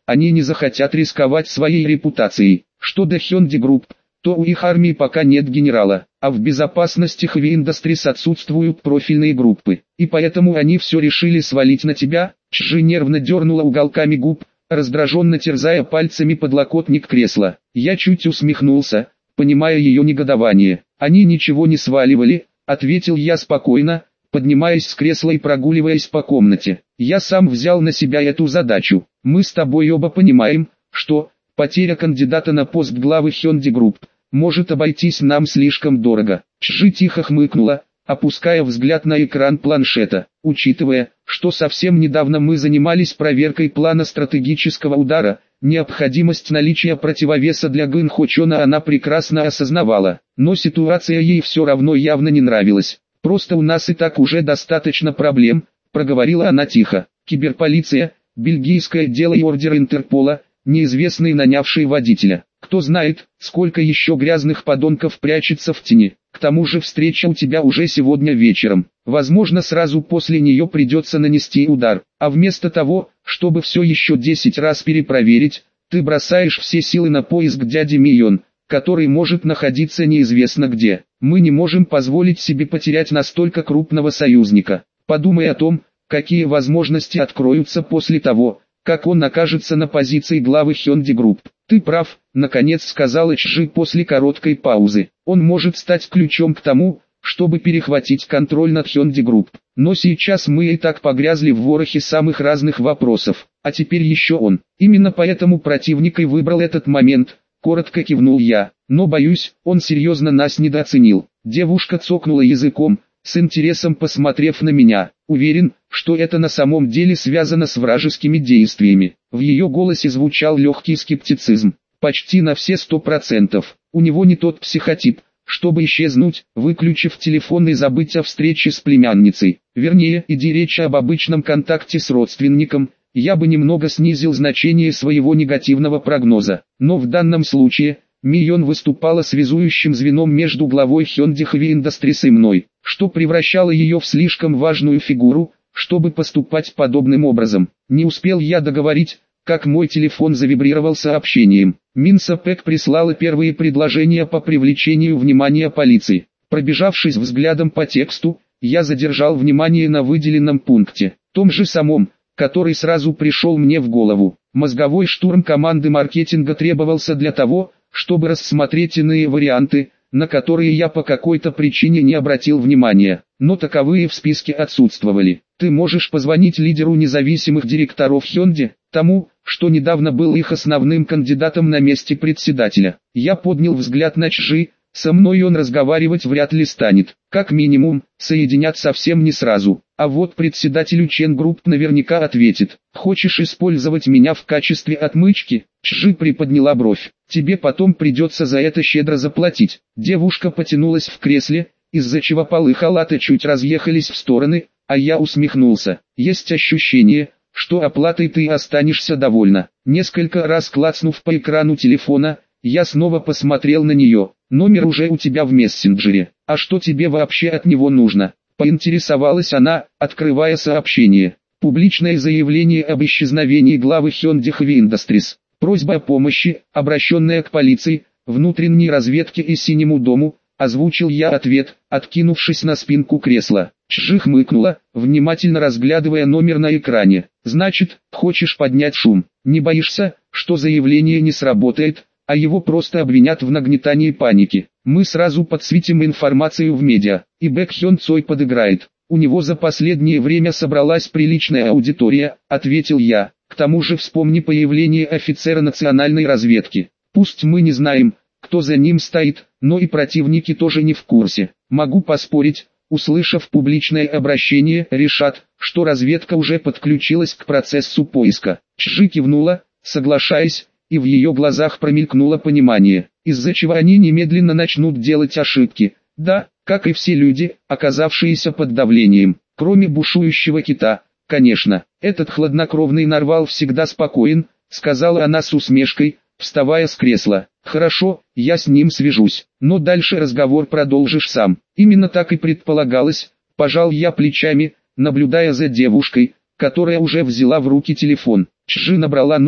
они не захотят рисковать своей репутацией. Что до Hyundai Group, то у их армии пока нет генерала, а в безопасности Heavy Industries отсутствуют профильные группы, и поэтому они все решили свалить на тебя. Чжи нервно дернула уголками губ, раздраженно терзая пальцами подлокотник кресла. Я чуть усмехнулся, понимая ее негодование. «Они ничего не сваливали», — ответил я спокойно, поднимаясь с кресла и прогуливаясь по комнате. «Я сам взял на себя эту задачу. Мы с тобой оба понимаем, что потеря кандидата на пост главы Hyundai Group может обойтись нам слишком дорого». Чжи тихо хмыкнула, опуская взгляд на экран планшета. «Учитывая, что совсем недавно мы занимались проверкой плана стратегического удара, необходимость наличия противовеса для Гын Хочона она прекрасно осознавала, но ситуация ей все равно явно не нравилась. Просто у нас и так уже достаточно проблем», — проговорила она тихо. «Киберполиция, бельгийское дело и ордер Интерпола, неизвестный нанявший водителя. Кто знает, сколько еще грязных подонков прячется в тени. К тому же встреча у тебя уже сегодня вечером. Возможно, сразу после нее придется нанести удар. А вместо того, чтобы все еще десять раз перепроверить, ты бросаешь все силы на поиск дяди Мион, который может находиться неизвестно где. Мы не можем позволить себе потерять настолько крупного союзника. Подумай о том, какие возможности откроются после того, как он окажется на позиции главы Hyundai Group. «Ты прав», — наконец сказала Чжи после короткой паузы. «Он может стать ключом к тому, чтобы перехватить контроль над Hyundai Group. Но сейчас мы и так погрязли в ворохе самых разных вопросов, а теперь еще он. Именно поэтому противник и выбрал этот момент», — коротко кивнул я. «Но боюсь, он серьезно нас недооценил». Девушка цокнула языком, с интересом посмотрев на меня. «Уверен, что это на самом деле связано с вражескими действиями». В ее голосе звучал легкий скептицизм. «Почти на все сто процентов. У него не тот психотип, чтобы исчезнуть, выключив телефон и забыть о встрече с племянницей. Вернее, иди речь об обычном контакте с родственником, я бы немного снизил значение своего негативного прогноза. Но в данном случае, Мион выступала связующим звеном между главой Hyundai Heavy Industries и мной, что превращало ее в слишком важную фигуру, чтобы поступать подобным образом. Не успел я договорить, как мой телефон завибрировал сообщением. Минсопек прислала первые предложения по привлечению внимания полиции. Пробежавшись взглядом по тексту, я задержал внимание на выделенном пункте, том же самом, который сразу пришел мне в голову. Мозговой штурм команды маркетинга требовался для того, чтобы рассмотреть иные варианты, на которые я по какой-то причине не обратил внимания, но таковые в списке отсутствовали. Ты можешь позвонить лидеру независимых директоров Hyundai, тому, что недавно был их основным кандидатом на месте председателя. Я поднял взгляд на Чжи, со мной он разговаривать вряд ли станет, как минимум, соединят совсем не сразу. А вот председателю Чен Групп наверняка ответит: «Хочешь использовать меня в качестве отмычки?» Чжи приподняла бровь. «Тебе потом придется за это щедро заплатить». Девушка потянулась в кресле, из-за чего полы халата чуть разъехались в стороны, а я усмехнулся. Есть ощущение, что оплатой ты останешься довольна. Несколько раз клацнув по экрану телефона, я снова посмотрел на нее. Номер уже у тебя в мессенджере. А что тебе вообще от него нужно? Поинтересовалась она, открывая сообщение. Публичное заявление об исчезновении главы Hyundai Heavy Industries. Просьба о помощи, обращенная к полиции, внутренней разведке и Синему дому, озвучил я ответ, откинувшись на спинку кресла. Чжи хмыкнула, внимательно разглядывая номер на экране. «Значит, хочешь поднять шум? Не боишься, что заявление не сработает, а его просто обвинят в нагнетании паники? Мы сразу подсветим информацию в медиа, и Бэк Хён Цой подыграет. У него за последнее время собралась приличная аудитория», — ответил я. «К тому же вспомни появление офицера национальной разведки. Пусть мы не знаем, кто за ним стоит, но и противники тоже не в курсе. Могу поспорить, услышав публичное обращение, решат, что разведка уже подключилась к процессу поиска». Чжи кивнула, соглашаясь, и в ее глазах промелькнуло понимание, из-за чего они немедленно начнут делать ошибки. Да, как и все люди, оказавшиеся под давлением, кроме бушующего кита, конечно. «Этот хладнокровный нарвал всегда спокоен», — сказала она с усмешкой, вставая с кресла. «Хорошо, я с ним свяжусь, но дальше разговор продолжишь сам». Именно так и предполагалось, пожал я плечами, наблюдая за девушкой, которая уже взяла в руки телефон. Чжи набрала номер,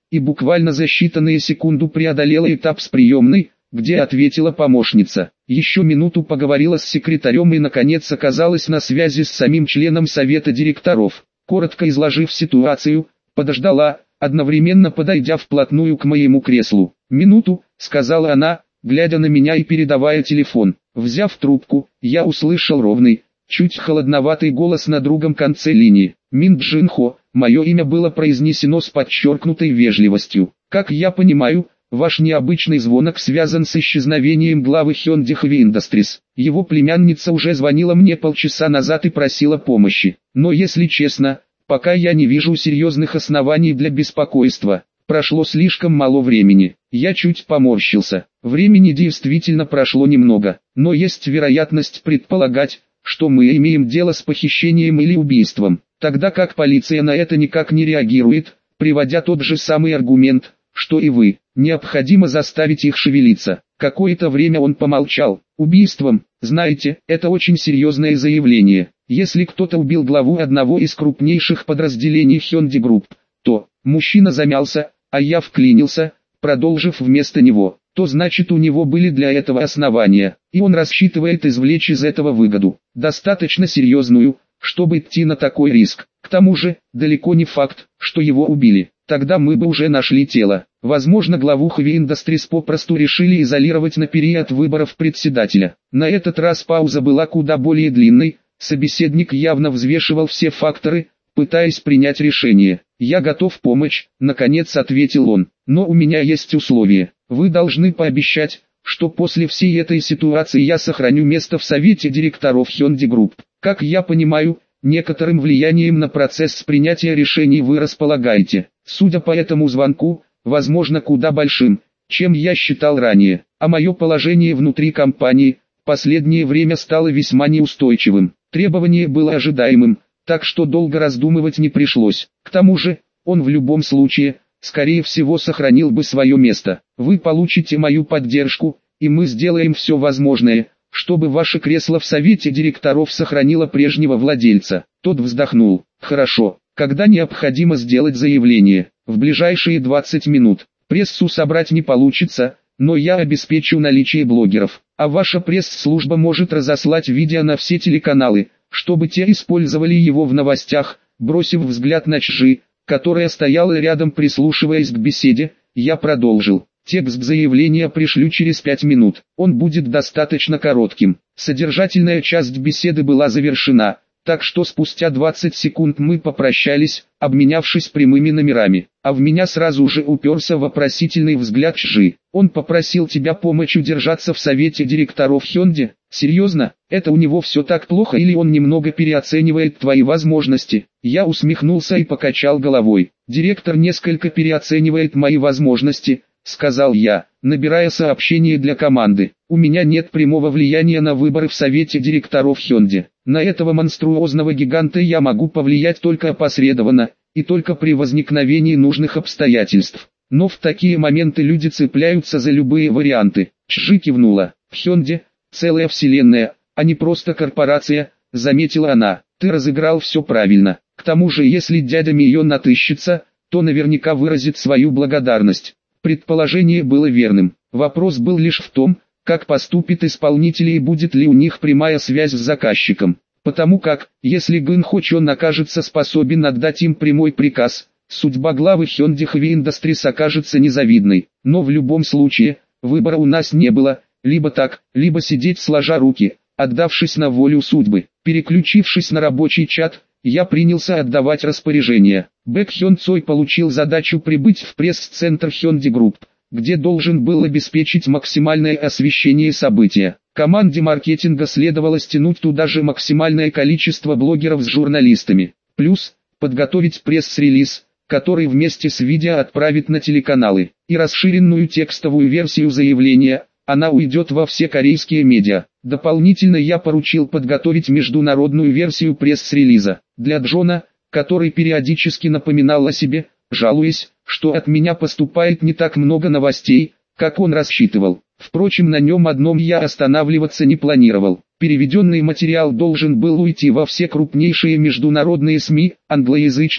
и буквально за считанные секунды преодолела этап с приемной, где ответила помощница. Еще минуту поговорила с секретарем и наконец оказалась на связи с самим членом совета директоров. Коротко изложив ситуацию, подождала, одновременно подойдя вплотную к моему креслу. «Минуту», — сказала она, глядя на меня и передавая телефон. Взяв трубку, я услышал ровный, чуть холодноватый голос на другом конце линии. «Мин Джин-хо», мое имя было произнесено с подчеркнутой вежливостью. «Как я понимаю, ваш необычный звонок связан с исчезновением главы Hyundai Heavy Industries. Его племянница уже звонила мне полчаса назад и просила помощи. Но если честно, пока я не вижу серьезных оснований для беспокойства. Прошло слишком мало времени». Я чуть поморщился. Времени действительно прошло немного, но есть вероятность предполагать, что мы имеем дело с похищением или убийством, тогда как полиция на это никак не реагирует, приводя тот же самый аргумент, что и вы. Необходимо заставить их шевелиться. Какое-то время он помолчал. Убийством, знаете, это очень серьезное заявление. Если кто-то убил главу одного из крупнейших подразделений Hyundai Group, то, мужчина замялся, а я вклинился, продолжив вместо него, то значит у него были для этого основания, и он рассчитывает извлечь из этого выгоду, достаточно серьезную, чтобы идти на такой риск. К тому же, далеко не факт, что его убили. Тогда мы бы уже нашли тело. Возможно, главу Heavy Industries попросту решили изолировать на период выборов председателя. На этот раз пауза была куда более длинной, собеседник явно взвешивал все факторы, пытаясь принять решение. «Я готов помочь», — наконец ответил он, — «но у меня есть условия. Вы должны пообещать, что после всей этой ситуации я сохраню место в совете директоров Hyundai Group. Как я понимаю, некоторым влиянием на процесс принятия решений вы располагаете. Судя по этому звонку, возможно куда большим, чем я считал ранее. А мое положение внутри компании, последнее время стало весьма неустойчивым. Требование было ожидаемым, так что долго раздумывать не пришлось. К тому же, он в любом случае, скорее всего сохранил бы свое место. Вы получите мою поддержку, и мы сделаем все возможное, чтобы ваше кресло в совете директоров сохранило прежнего владельца». Тот вздохнул. «Хорошо, когда необходимо сделать заявление?» «В ближайшие двадцать минут. Прессу собрать не получится, но я обеспечу наличие блогеров, а ваша пресс-служба может разослать видео на все телеканалы, чтобы те использовали его в новостях». Бросив взгляд на Чжи, которая стояла рядом прислушиваясь к беседе, я продолжил. «Текст заявления пришлю через пять минут, он будет достаточно коротким». Содержательная часть беседы была завершена, так что спустя двадцать секунд мы попрощались, обменявшись прямыми номерами, а в меня сразу же уперся вопросительный взгляд Чжи. «Он попросил тебя помочь удержаться в совете директоров Hyundai? Серьезно, это у него все так плохо или он немного переоценивает твои возможности?» Я усмехнулся и покачал головой. «Директор несколько переоценивает мои возможности», — сказал я, набирая сообщение для команды. «У меня нет прямого влияния на выборы в совете директоров Hyundai. На этого монструозного гиганта я могу повлиять только опосредованно, и только при возникновении нужных обстоятельств. Но в такие моменты люди цепляются за любые варианты». Чжи кивнула. «В Hyundai целая вселенная, а не просто корпорация», — заметила она. «Ты разыграл все правильно. К тому же, если дядя Мион отыщется, то наверняка выразит свою благодарность». Предположение было верным. Вопрос был лишь в том, как поступит исполнитель и будет ли у них прямая связь с заказчиком. Потому как, если Гын Хо Чон окажется способен отдать им прямой приказ, судьба главы Hyundai Heavy Industries окажется незавидной. Но в любом случае, выбора у нас не было, либо так, либо сидеть сложа руки, отдавшись на волю судьбы. Переключившись на рабочий чат, я принялся отдавать распоряжения. Бэк Хён Цой получил задачу прибыть в пресс-центр Hyundai Group, где должен был обеспечить максимальное освещение события. Команде маркетинга следовало стянуть туда же максимальное количество блогеров с журналистами. Плюс, подготовить пресс-релиз, который вместе с видео отправит на телеканалы, и расширенную текстовую версию заявления. Она уйдет во все корейские медиа. Дополнительно я поручил подготовить международную версию пресс-релиза для Джона, который периодически напоминал о себе, жалуясь, что от меня поступает не так много новостей, как он рассчитывал. Впрочем, на нем одном я останавливаться не планировал. Переведенный материал должен был уйти во все крупнейшие международные СМИ, англоязычные,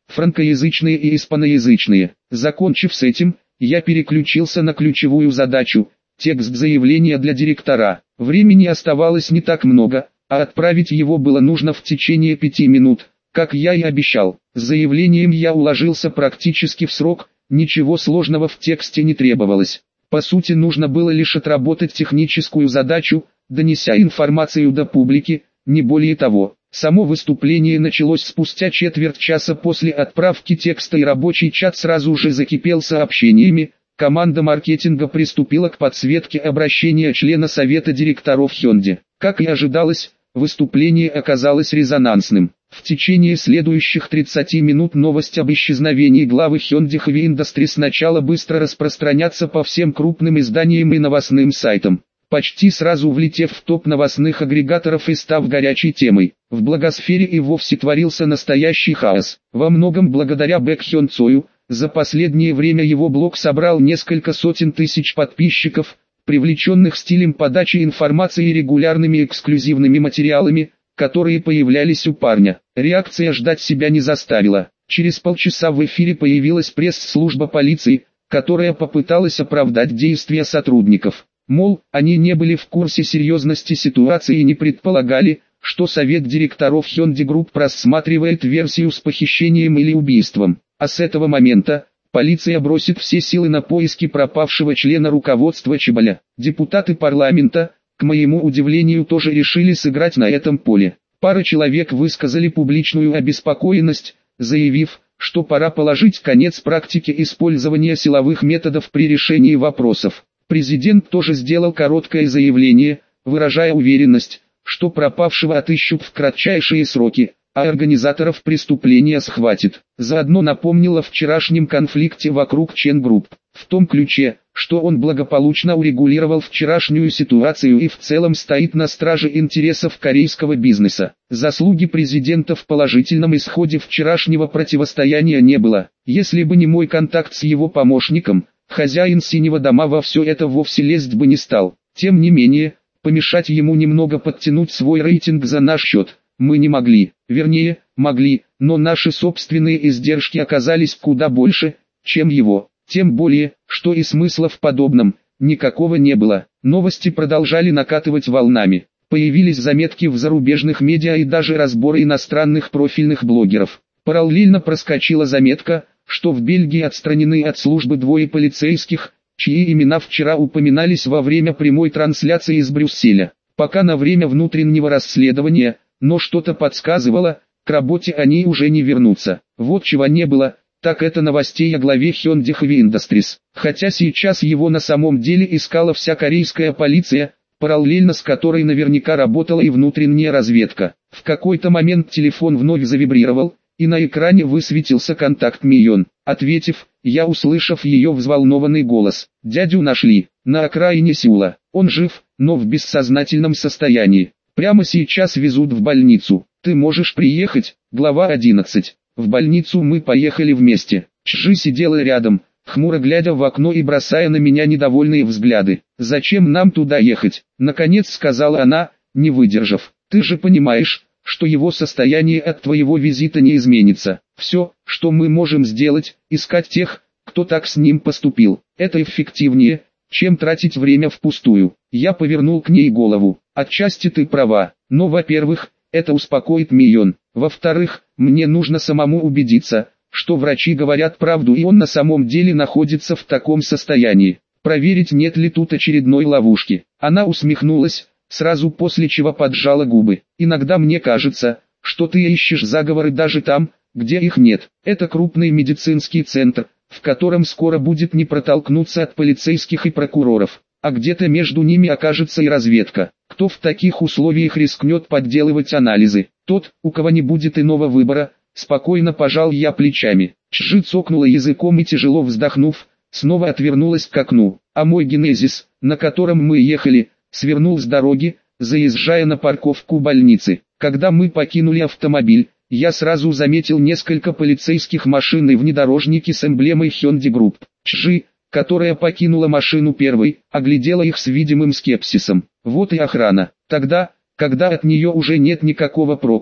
франкоязычные и испаноязычные. Закончив с этим, я переключился на ключевую задачу – текст заявления для директора. Времени оставалось не так много, а отправить его было нужно в течение пяти минут, как я и обещал. С заявлением я уложился практически в срок, ничего сложного в тексте не требовалось. По сути, нужно было лишь отработать техническую задачу, донеся информацию до публики, не более того. Само выступление началось спустя четверть часа после отправки текста, и рабочий чат сразу же закипел сообщениями. Команда маркетинга приступила к подсветке обращения члена совета директоров Hyundai. Как и ожидалось, выступление оказалось резонансным. В течение следующих тридцати минут новость об исчезновении главы Hyundai Heavy Industries начала быстро распространяться по всем крупным изданиям и новостным сайтам, почти сразу влетев в топ новостных агрегаторов и став горячей темой. В блогосфере и вовсе творился настоящий хаос. Во многом благодаря Бэк Хён Цою, за последнее время его блог собрал несколько сотен тысяч подписчиков, привлеченных стилем подачи информации и регулярными эксклюзивными материалами, которые появлялись у парня. Реакция ждать себя не заставила. Через полчаса в эфире появилась пресс-служба полиции, которая попыталась оправдать действия сотрудников. Мол, они не были в курсе серьезности ситуации и не предполагали, что совет директоров Hyundai Group рассматривает версию с похищением или убийством. А с этого момента полиция бросит все силы на поиски пропавшего члена руководства Чеболя. Депутаты парламента, к моему удивлению, тоже решили сыграть на этом поле. Пара человек высказали публичную обеспокоенность, заявив, что пора положить конец практике использования силовых методов при решении вопросов. Президент тоже сделал короткое заявление, выражая уверенность, что пропавшего отыщут в кратчайшие сроки, а организаторов преступления схватит. Заодно напомнил о вчерашнем конфликте вокруг Чен Групп, в том ключе, что он благополучно урегулировал вчерашнюю ситуацию и в целом стоит на страже интересов корейского бизнеса. Заслуги президента в положительном исходе вчерашнего противостояния не было. Если бы не мой контакт с его помощником, хозяин Синего дома во все это вовсе лезть бы не стал. Тем не менее, помешать ему немного подтянуть свой рейтинг за наш счет мы не могли. Вернее, могли, но наши собственные издержки оказались куда больше, чем его. Тем более, что и смысла в подобном никакого не было. Новости продолжали накатывать волнами. Появились заметки в зарубежных медиа и даже разборы иностранных профильных блогеров. Параллельно проскочила заметка, что в Бельгии отстранены от службы двое полицейских, чьи имена вчера упоминались во время прямой трансляции из Брюсселя. Пока на время внутреннего расследования, но что-то подсказывало, к работе они уже не вернутся. Вот чего не было, так это новостей о главе Hyundai Heavy Industries. Хотя сейчас его на самом деле искала вся корейская полиция, параллельно с которой наверняка работала и внутренняя разведка. В какой-то момент телефон вновь завибрировал, и на экране высветился контакт Мион. Ответив, я услышав ее взволнованный голос. «Дядю нашли, на окраине Сеула. Он жив, но в бессознательном состоянии. Прямо сейчас везут в больницу. Ты можешь приехать?» Глава одиннадцать. В больницу мы поехали вместе. Чжи сидела рядом, хмуро глядя в окно и бросая на меня недовольные взгляды. «Зачем нам туда ехать?» Наконец сказала она, не выдержав. «Ты же понимаешь, что его состояние от твоего визита не изменится. Все, что мы можем сделать, искать тех, кто так с ним поступил. Это эффективнее, чем тратить время впустую». Я повернул к ней голову. «Отчасти ты права, но, во-первых, это успокоит Мион. Во-вторых, мне нужно самому убедиться, что врачи говорят правду и он на самом деле находится в таком состоянии. Проверить, нет ли тут очередной ловушки». Она усмехнулась, сразу после чего поджала губы. «Иногда мне кажется, что ты ищешь заговоры даже там, где их нет. Это крупный медицинский центр, в котором скоро будет не протолкнуться от полицейских и прокуроров. А где-то между ними окажется и разведка. Кто в таких условиях рискнет подделывать анализы? Тот, у кого не будет иного выбора». Спокойно пожал я плечами. Чжи цокнула языком и, тяжело вздохнув, снова отвернулась к окну. А мой генезис, на котором мы ехали, свернул с дороги, заезжая на парковку больницы. Когда мы покинули автомобиль, я сразу заметил несколько полицейских машин и внедорожники с эмблемой Hyundai Group. Чжи, которая покинула машину первой, оглядела их с видимым скепсисом. Вот и охрана. Тогда, когда от нее уже нет никакого проку,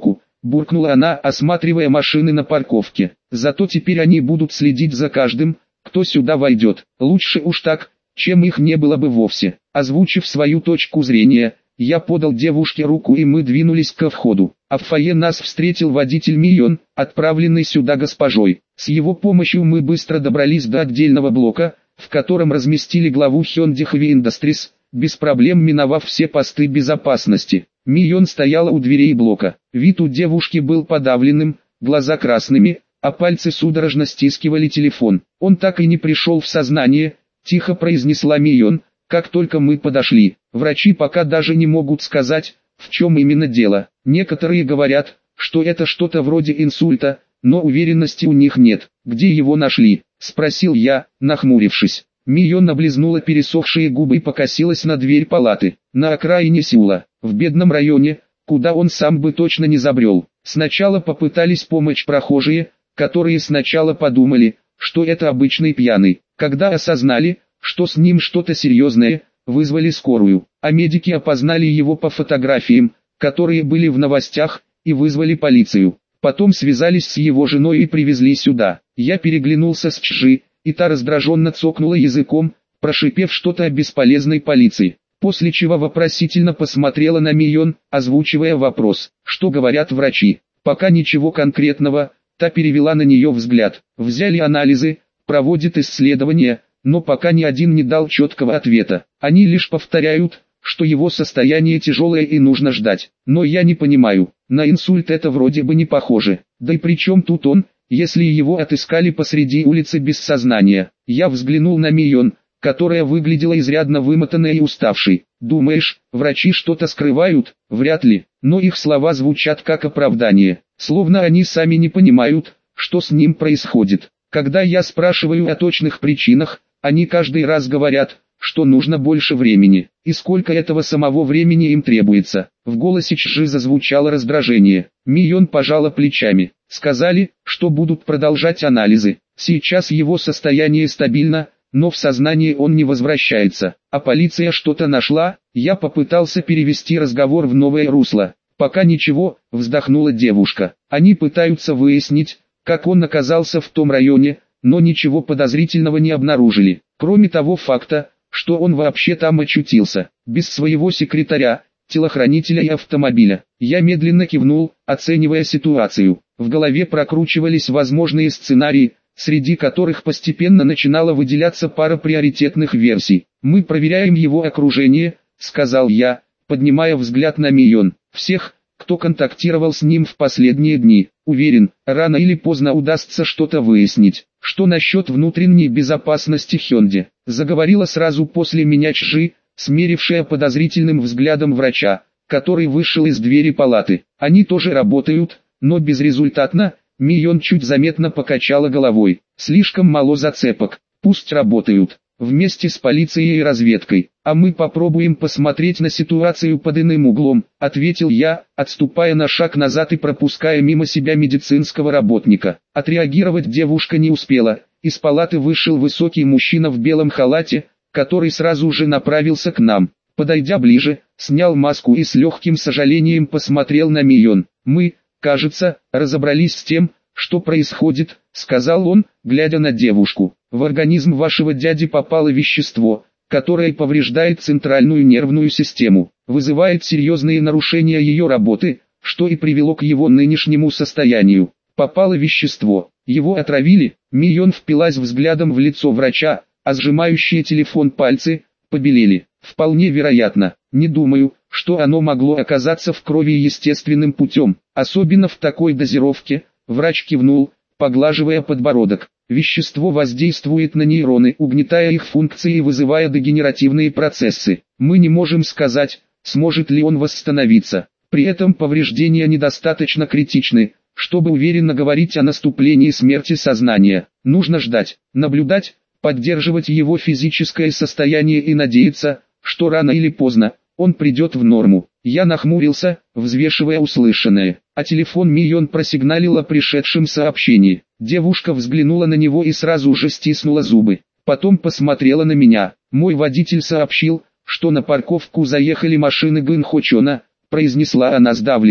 буркнула она, осматривая машины на парковке. Зато теперь они будут следить за каждым, кто сюда войдет. Лучше уж так, чем их не было бы вовсе. Озвучив свою точку зрения, я подал девушке руку и мы двинулись ко входу. А в фойе нас встретил водитель Мион, отправленный сюда госпожой. С его помощью мы быстро добрались до отдельного блока, в котором разместили главу Hyundai Heavy Industries, без проблем миновав все посты безопасности. Мион стояла у дверей блока. Вид у девушки был подавленным, глаза красными, а пальцы судорожно стискивали телефон. «Он так и не пришел в сознание», — тихо произнесла Мион, как только мы подошли. «Врачи пока даже не могут сказать, в чем именно дело. Некоторые говорят, что это что-то вроде инсульта, но уверенности у них нет». «Где его нашли?» — спросил я, нахмурившись. Мион облизнула пересохшие губы и покосилась на дверь палаты. «На окраине Сеула, в бедном районе, куда он сам бы точно не забрел. Сначала попытались помочь прохожие, которые сначала подумали, что это обычный пьяный. Когда осознали, что с ним что-то серьезное, вызвали скорую. А медики опознали его по фотографиям, которые были в новостях, и вызвали полицию. Потом связались с его женой и привезли сюда. Я переглянулся с Чжи, и та раздраженно цокнула языком, прошипев что-то о бесполезной полиции. После чего вопросительно посмотрела на Мион, озвучивая вопрос. «Что говорят врачи?» «Пока ничего конкретного», та перевела на нее взгляд. «Взяли анализы, проводят исследования, но пока ни один не дал четкого ответа. Они лишь повторяют, что его состояние тяжелое и нужно ждать. Но я не понимаю, на инсульт это вроде бы не похоже. Да и при чем тут он, если его отыскали посреди улицы без сознания?» Я взглянул на Мион, которая выглядела изрядно вымотанной и уставшей. «Думаешь, врачи что-то скрывают?» «Вряд ли, но их слова звучат как оправдание, словно они сами не понимают, что с ним происходит. Когда я спрашиваю о точных причинах, они каждый раз говорят, что нужно больше времени, и сколько этого самого времени им требуется». В голосе Чжи зазвучало раздражение. Мион пожала плечами. «Сказали, что будут продолжать анализы. Сейчас его состояние стабильно, но в сознание он не возвращается. А полиция что-то нашла?» Я попытался перевести разговор в новое русло. «Пока ничего», — вздохнула девушка. «Они пытаются выяснить, как он оказался в том районе, но ничего подозрительного не обнаружили, кроме того факта, что он вообще там очутился, без своего секретаря, телохранителя и автомобиля». Я медленно кивнул, оценивая ситуацию. В голове прокручивались возможные сценарии, среди которых постепенно начинала выделяться пара приоритетных версий. «Мы проверяем его окружение», — сказал я, поднимая взгляд на Мион. «Всех, кто контактировал с ним в последние дни. Уверен, рано или поздно удастся что-то выяснить». «Что насчет внутренней безопасности Hyundai?» — заговорила сразу после меня Чжи, смерившая подозрительным взглядом врача, который вышел из двери палаты. «Они тоже работают, но безрезультатно». Мион чуть заметно покачала головой. «Слишком мало зацепок. Пусть работают, вместе с полицией и разведкой, а мы попробуем посмотреть на ситуацию под иным углом», — ответил я, отступая на шаг назад и пропуская мимо себя медицинского работника. Отреагировать девушка не успела. Из палаты вышел высокий мужчина в белом халате, который сразу же направился к нам. Подойдя ближе, снял маску и с легким сожалением посмотрел на Мион. «Мы, кажется, разобрались с тем, что происходит», — сказал он, глядя на девушку. «В организм вашего дяди попало вещество, которое повреждает центральную нервную систему, вызывает серьезные нарушения ее работы, что и привело к его нынешнему состоянию. Попало вещество, его отравили». Мион впилась взглядом в лицо врача, а сжимающие телефон пальцы побелели. «Вполне вероятно. Не думаю, что оно могло оказаться в крови естественным путем, особенно в такой дозировке», — врач кивнул, поглаживая подбородок. «Вещество воздействует на нейроны, угнетая их функции и вызывая дегенеративные процессы. Мы не можем сказать, сможет ли он восстановиться. При этом повреждения недостаточно критичны, чтобы уверенно говорить о наступлении смерти сознания. Нужно ждать, наблюдать, поддерживать его физическое состояние и надеяться, что рано или поздно он придет в норму». Я нахмурился, взвешивая услышанное, а телефон Мион просигналил о пришедшем сообщении. Девушка взглянула на него и сразу же стиснула зубы. Потом посмотрела на меня. «Мой водитель сообщил, что на парковку заехали машины Гын Хочона», — произнесла она сдавленно.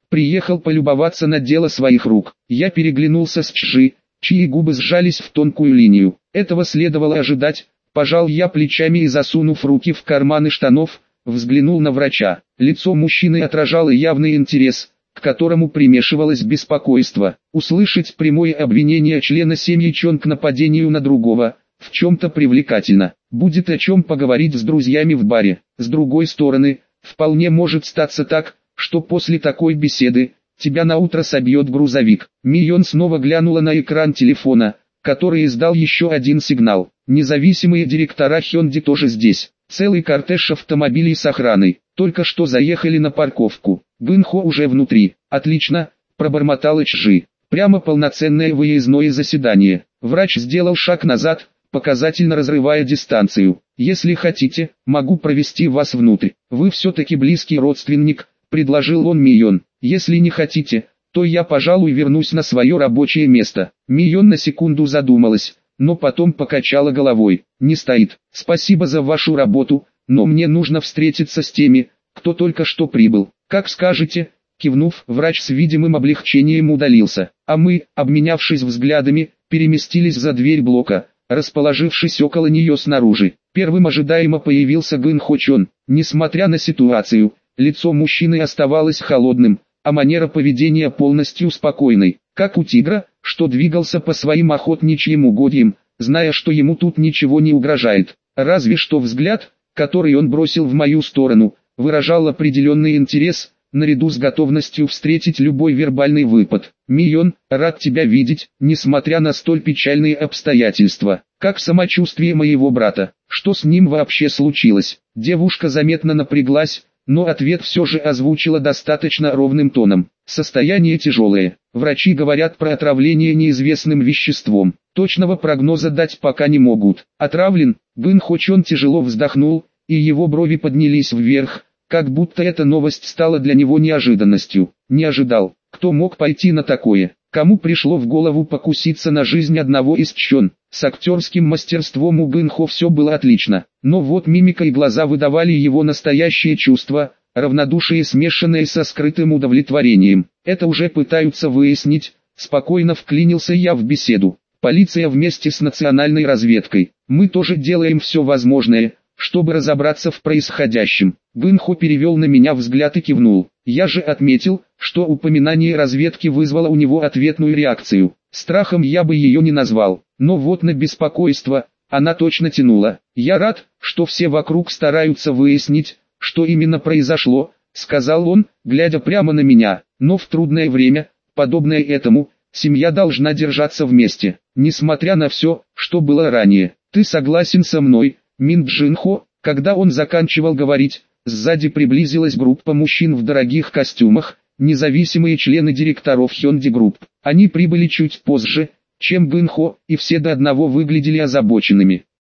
Приехал полюбоваться на дело своих рук. Я переглянулся с Чжи, чьи губы сжались в тонкую линию. Этого следовало ожидать. Пожал я плечами и, засунув руки в карманы штанов, взглянул на врача. Лицо мужчины отражало явный интерес, к которому примешивалось беспокойство. Услышать прямое обвинение члена семьи Чон к нападению на другого в чем-то привлекательно. Будет о чем поговорить с друзьями в баре. С другой стороны, вполне может статься так, что после такой беседы тебя наутро собьет грузовик. Мион снова глянула на экран телефона, который издал еще один сигнал. Независимые директора Hyundai тоже здесь. Целый кортеж автомобилей с охраной. Только что заехали на парковку. Гынхо уже внутри. Отлично, пробормотала Чжи. Прямо полноценное выездное заседание. Врач сделал шаг назад, показательно разрывая дистанцию. Если хотите, могу провести вас внутрь. Вы все-таки близкий родственник, предложил он Мион. Если не хотите, то я, пожалуй, вернусь на свое рабочее место. Мион на секунду задумалась, но потом покачала головой. Не стоит. Спасибо за вашу работу, но мне нужно встретиться с теми, кто только что прибыл. Как скажете. Кивнув, врач с видимым облегчением удалился, а мы, обменявшись взглядами, переместились за дверь блока, расположившись около нее снаружи. Первым ожидаемо появился Гынхо Чон. Несмотря на ситуацию, лицо мужчины оставалось холодным, а манера поведения полностью спокойной, как у тигра, что двигался по своим охотничьим угодьям, зная, что ему тут ничего не угрожает. Разве что взгляд, который он бросил в мою сторону, выражал определенный интерес, наряду с готовностью встретить любой вербальный выпад. Мион, рад тебя видеть, несмотря на столь печальные обстоятельства. Как самочувствие моего брата? Что с ним вообще случилось? Девушка заметно напряглась, но ответ все же озвучила достаточно ровным тоном. Состояние тяжелое. Врачи говорят про отравление неизвестным веществом. Точного прогноза дать пока не могут. Отравлен? Гынхо Чон тяжело вздохнул, и его брови поднялись вверх, как будто эта новость стала для него неожиданностью. Не ожидал. Кто мог пойти на такое? Кому пришло в голову покуситься на жизнь одного из Чон? С актерским мастерством у Гынхо все было отлично, но вот мимика и глаза выдавали его настоящее чувство, равнодушие, смешанное со скрытым удовлетворением. Это уже пытаются выяснить. Спокойно вклинился я в беседу. Полиция вместе с национальной разведкой. Мы тоже делаем все возможное, чтобы разобраться в происходящем. Гынхо перевел на меня взгляд и кивнул. Я же отметил, что упоминание разведки вызвало у него ответную реакцию. Страхом я бы ее не назвал, но вот на беспокойство она точно тянула. Я рад, что все вокруг стараются выяснить, что именно произошло, сказал он, глядя прямо на меня. Но в трудное время, подобное этому, семья должна держаться вместе, несмотря на все, что было ранее. Ты согласен со мной, Мин Джинхо? Когда он заканчивал говорить, сзади приблизилась группа мужчин в дорогих костюмах, независимые члены директоров Hyundai Group. Они прибыли чуть позже, чем Гынхо, и все до одного выглядели озабоченными.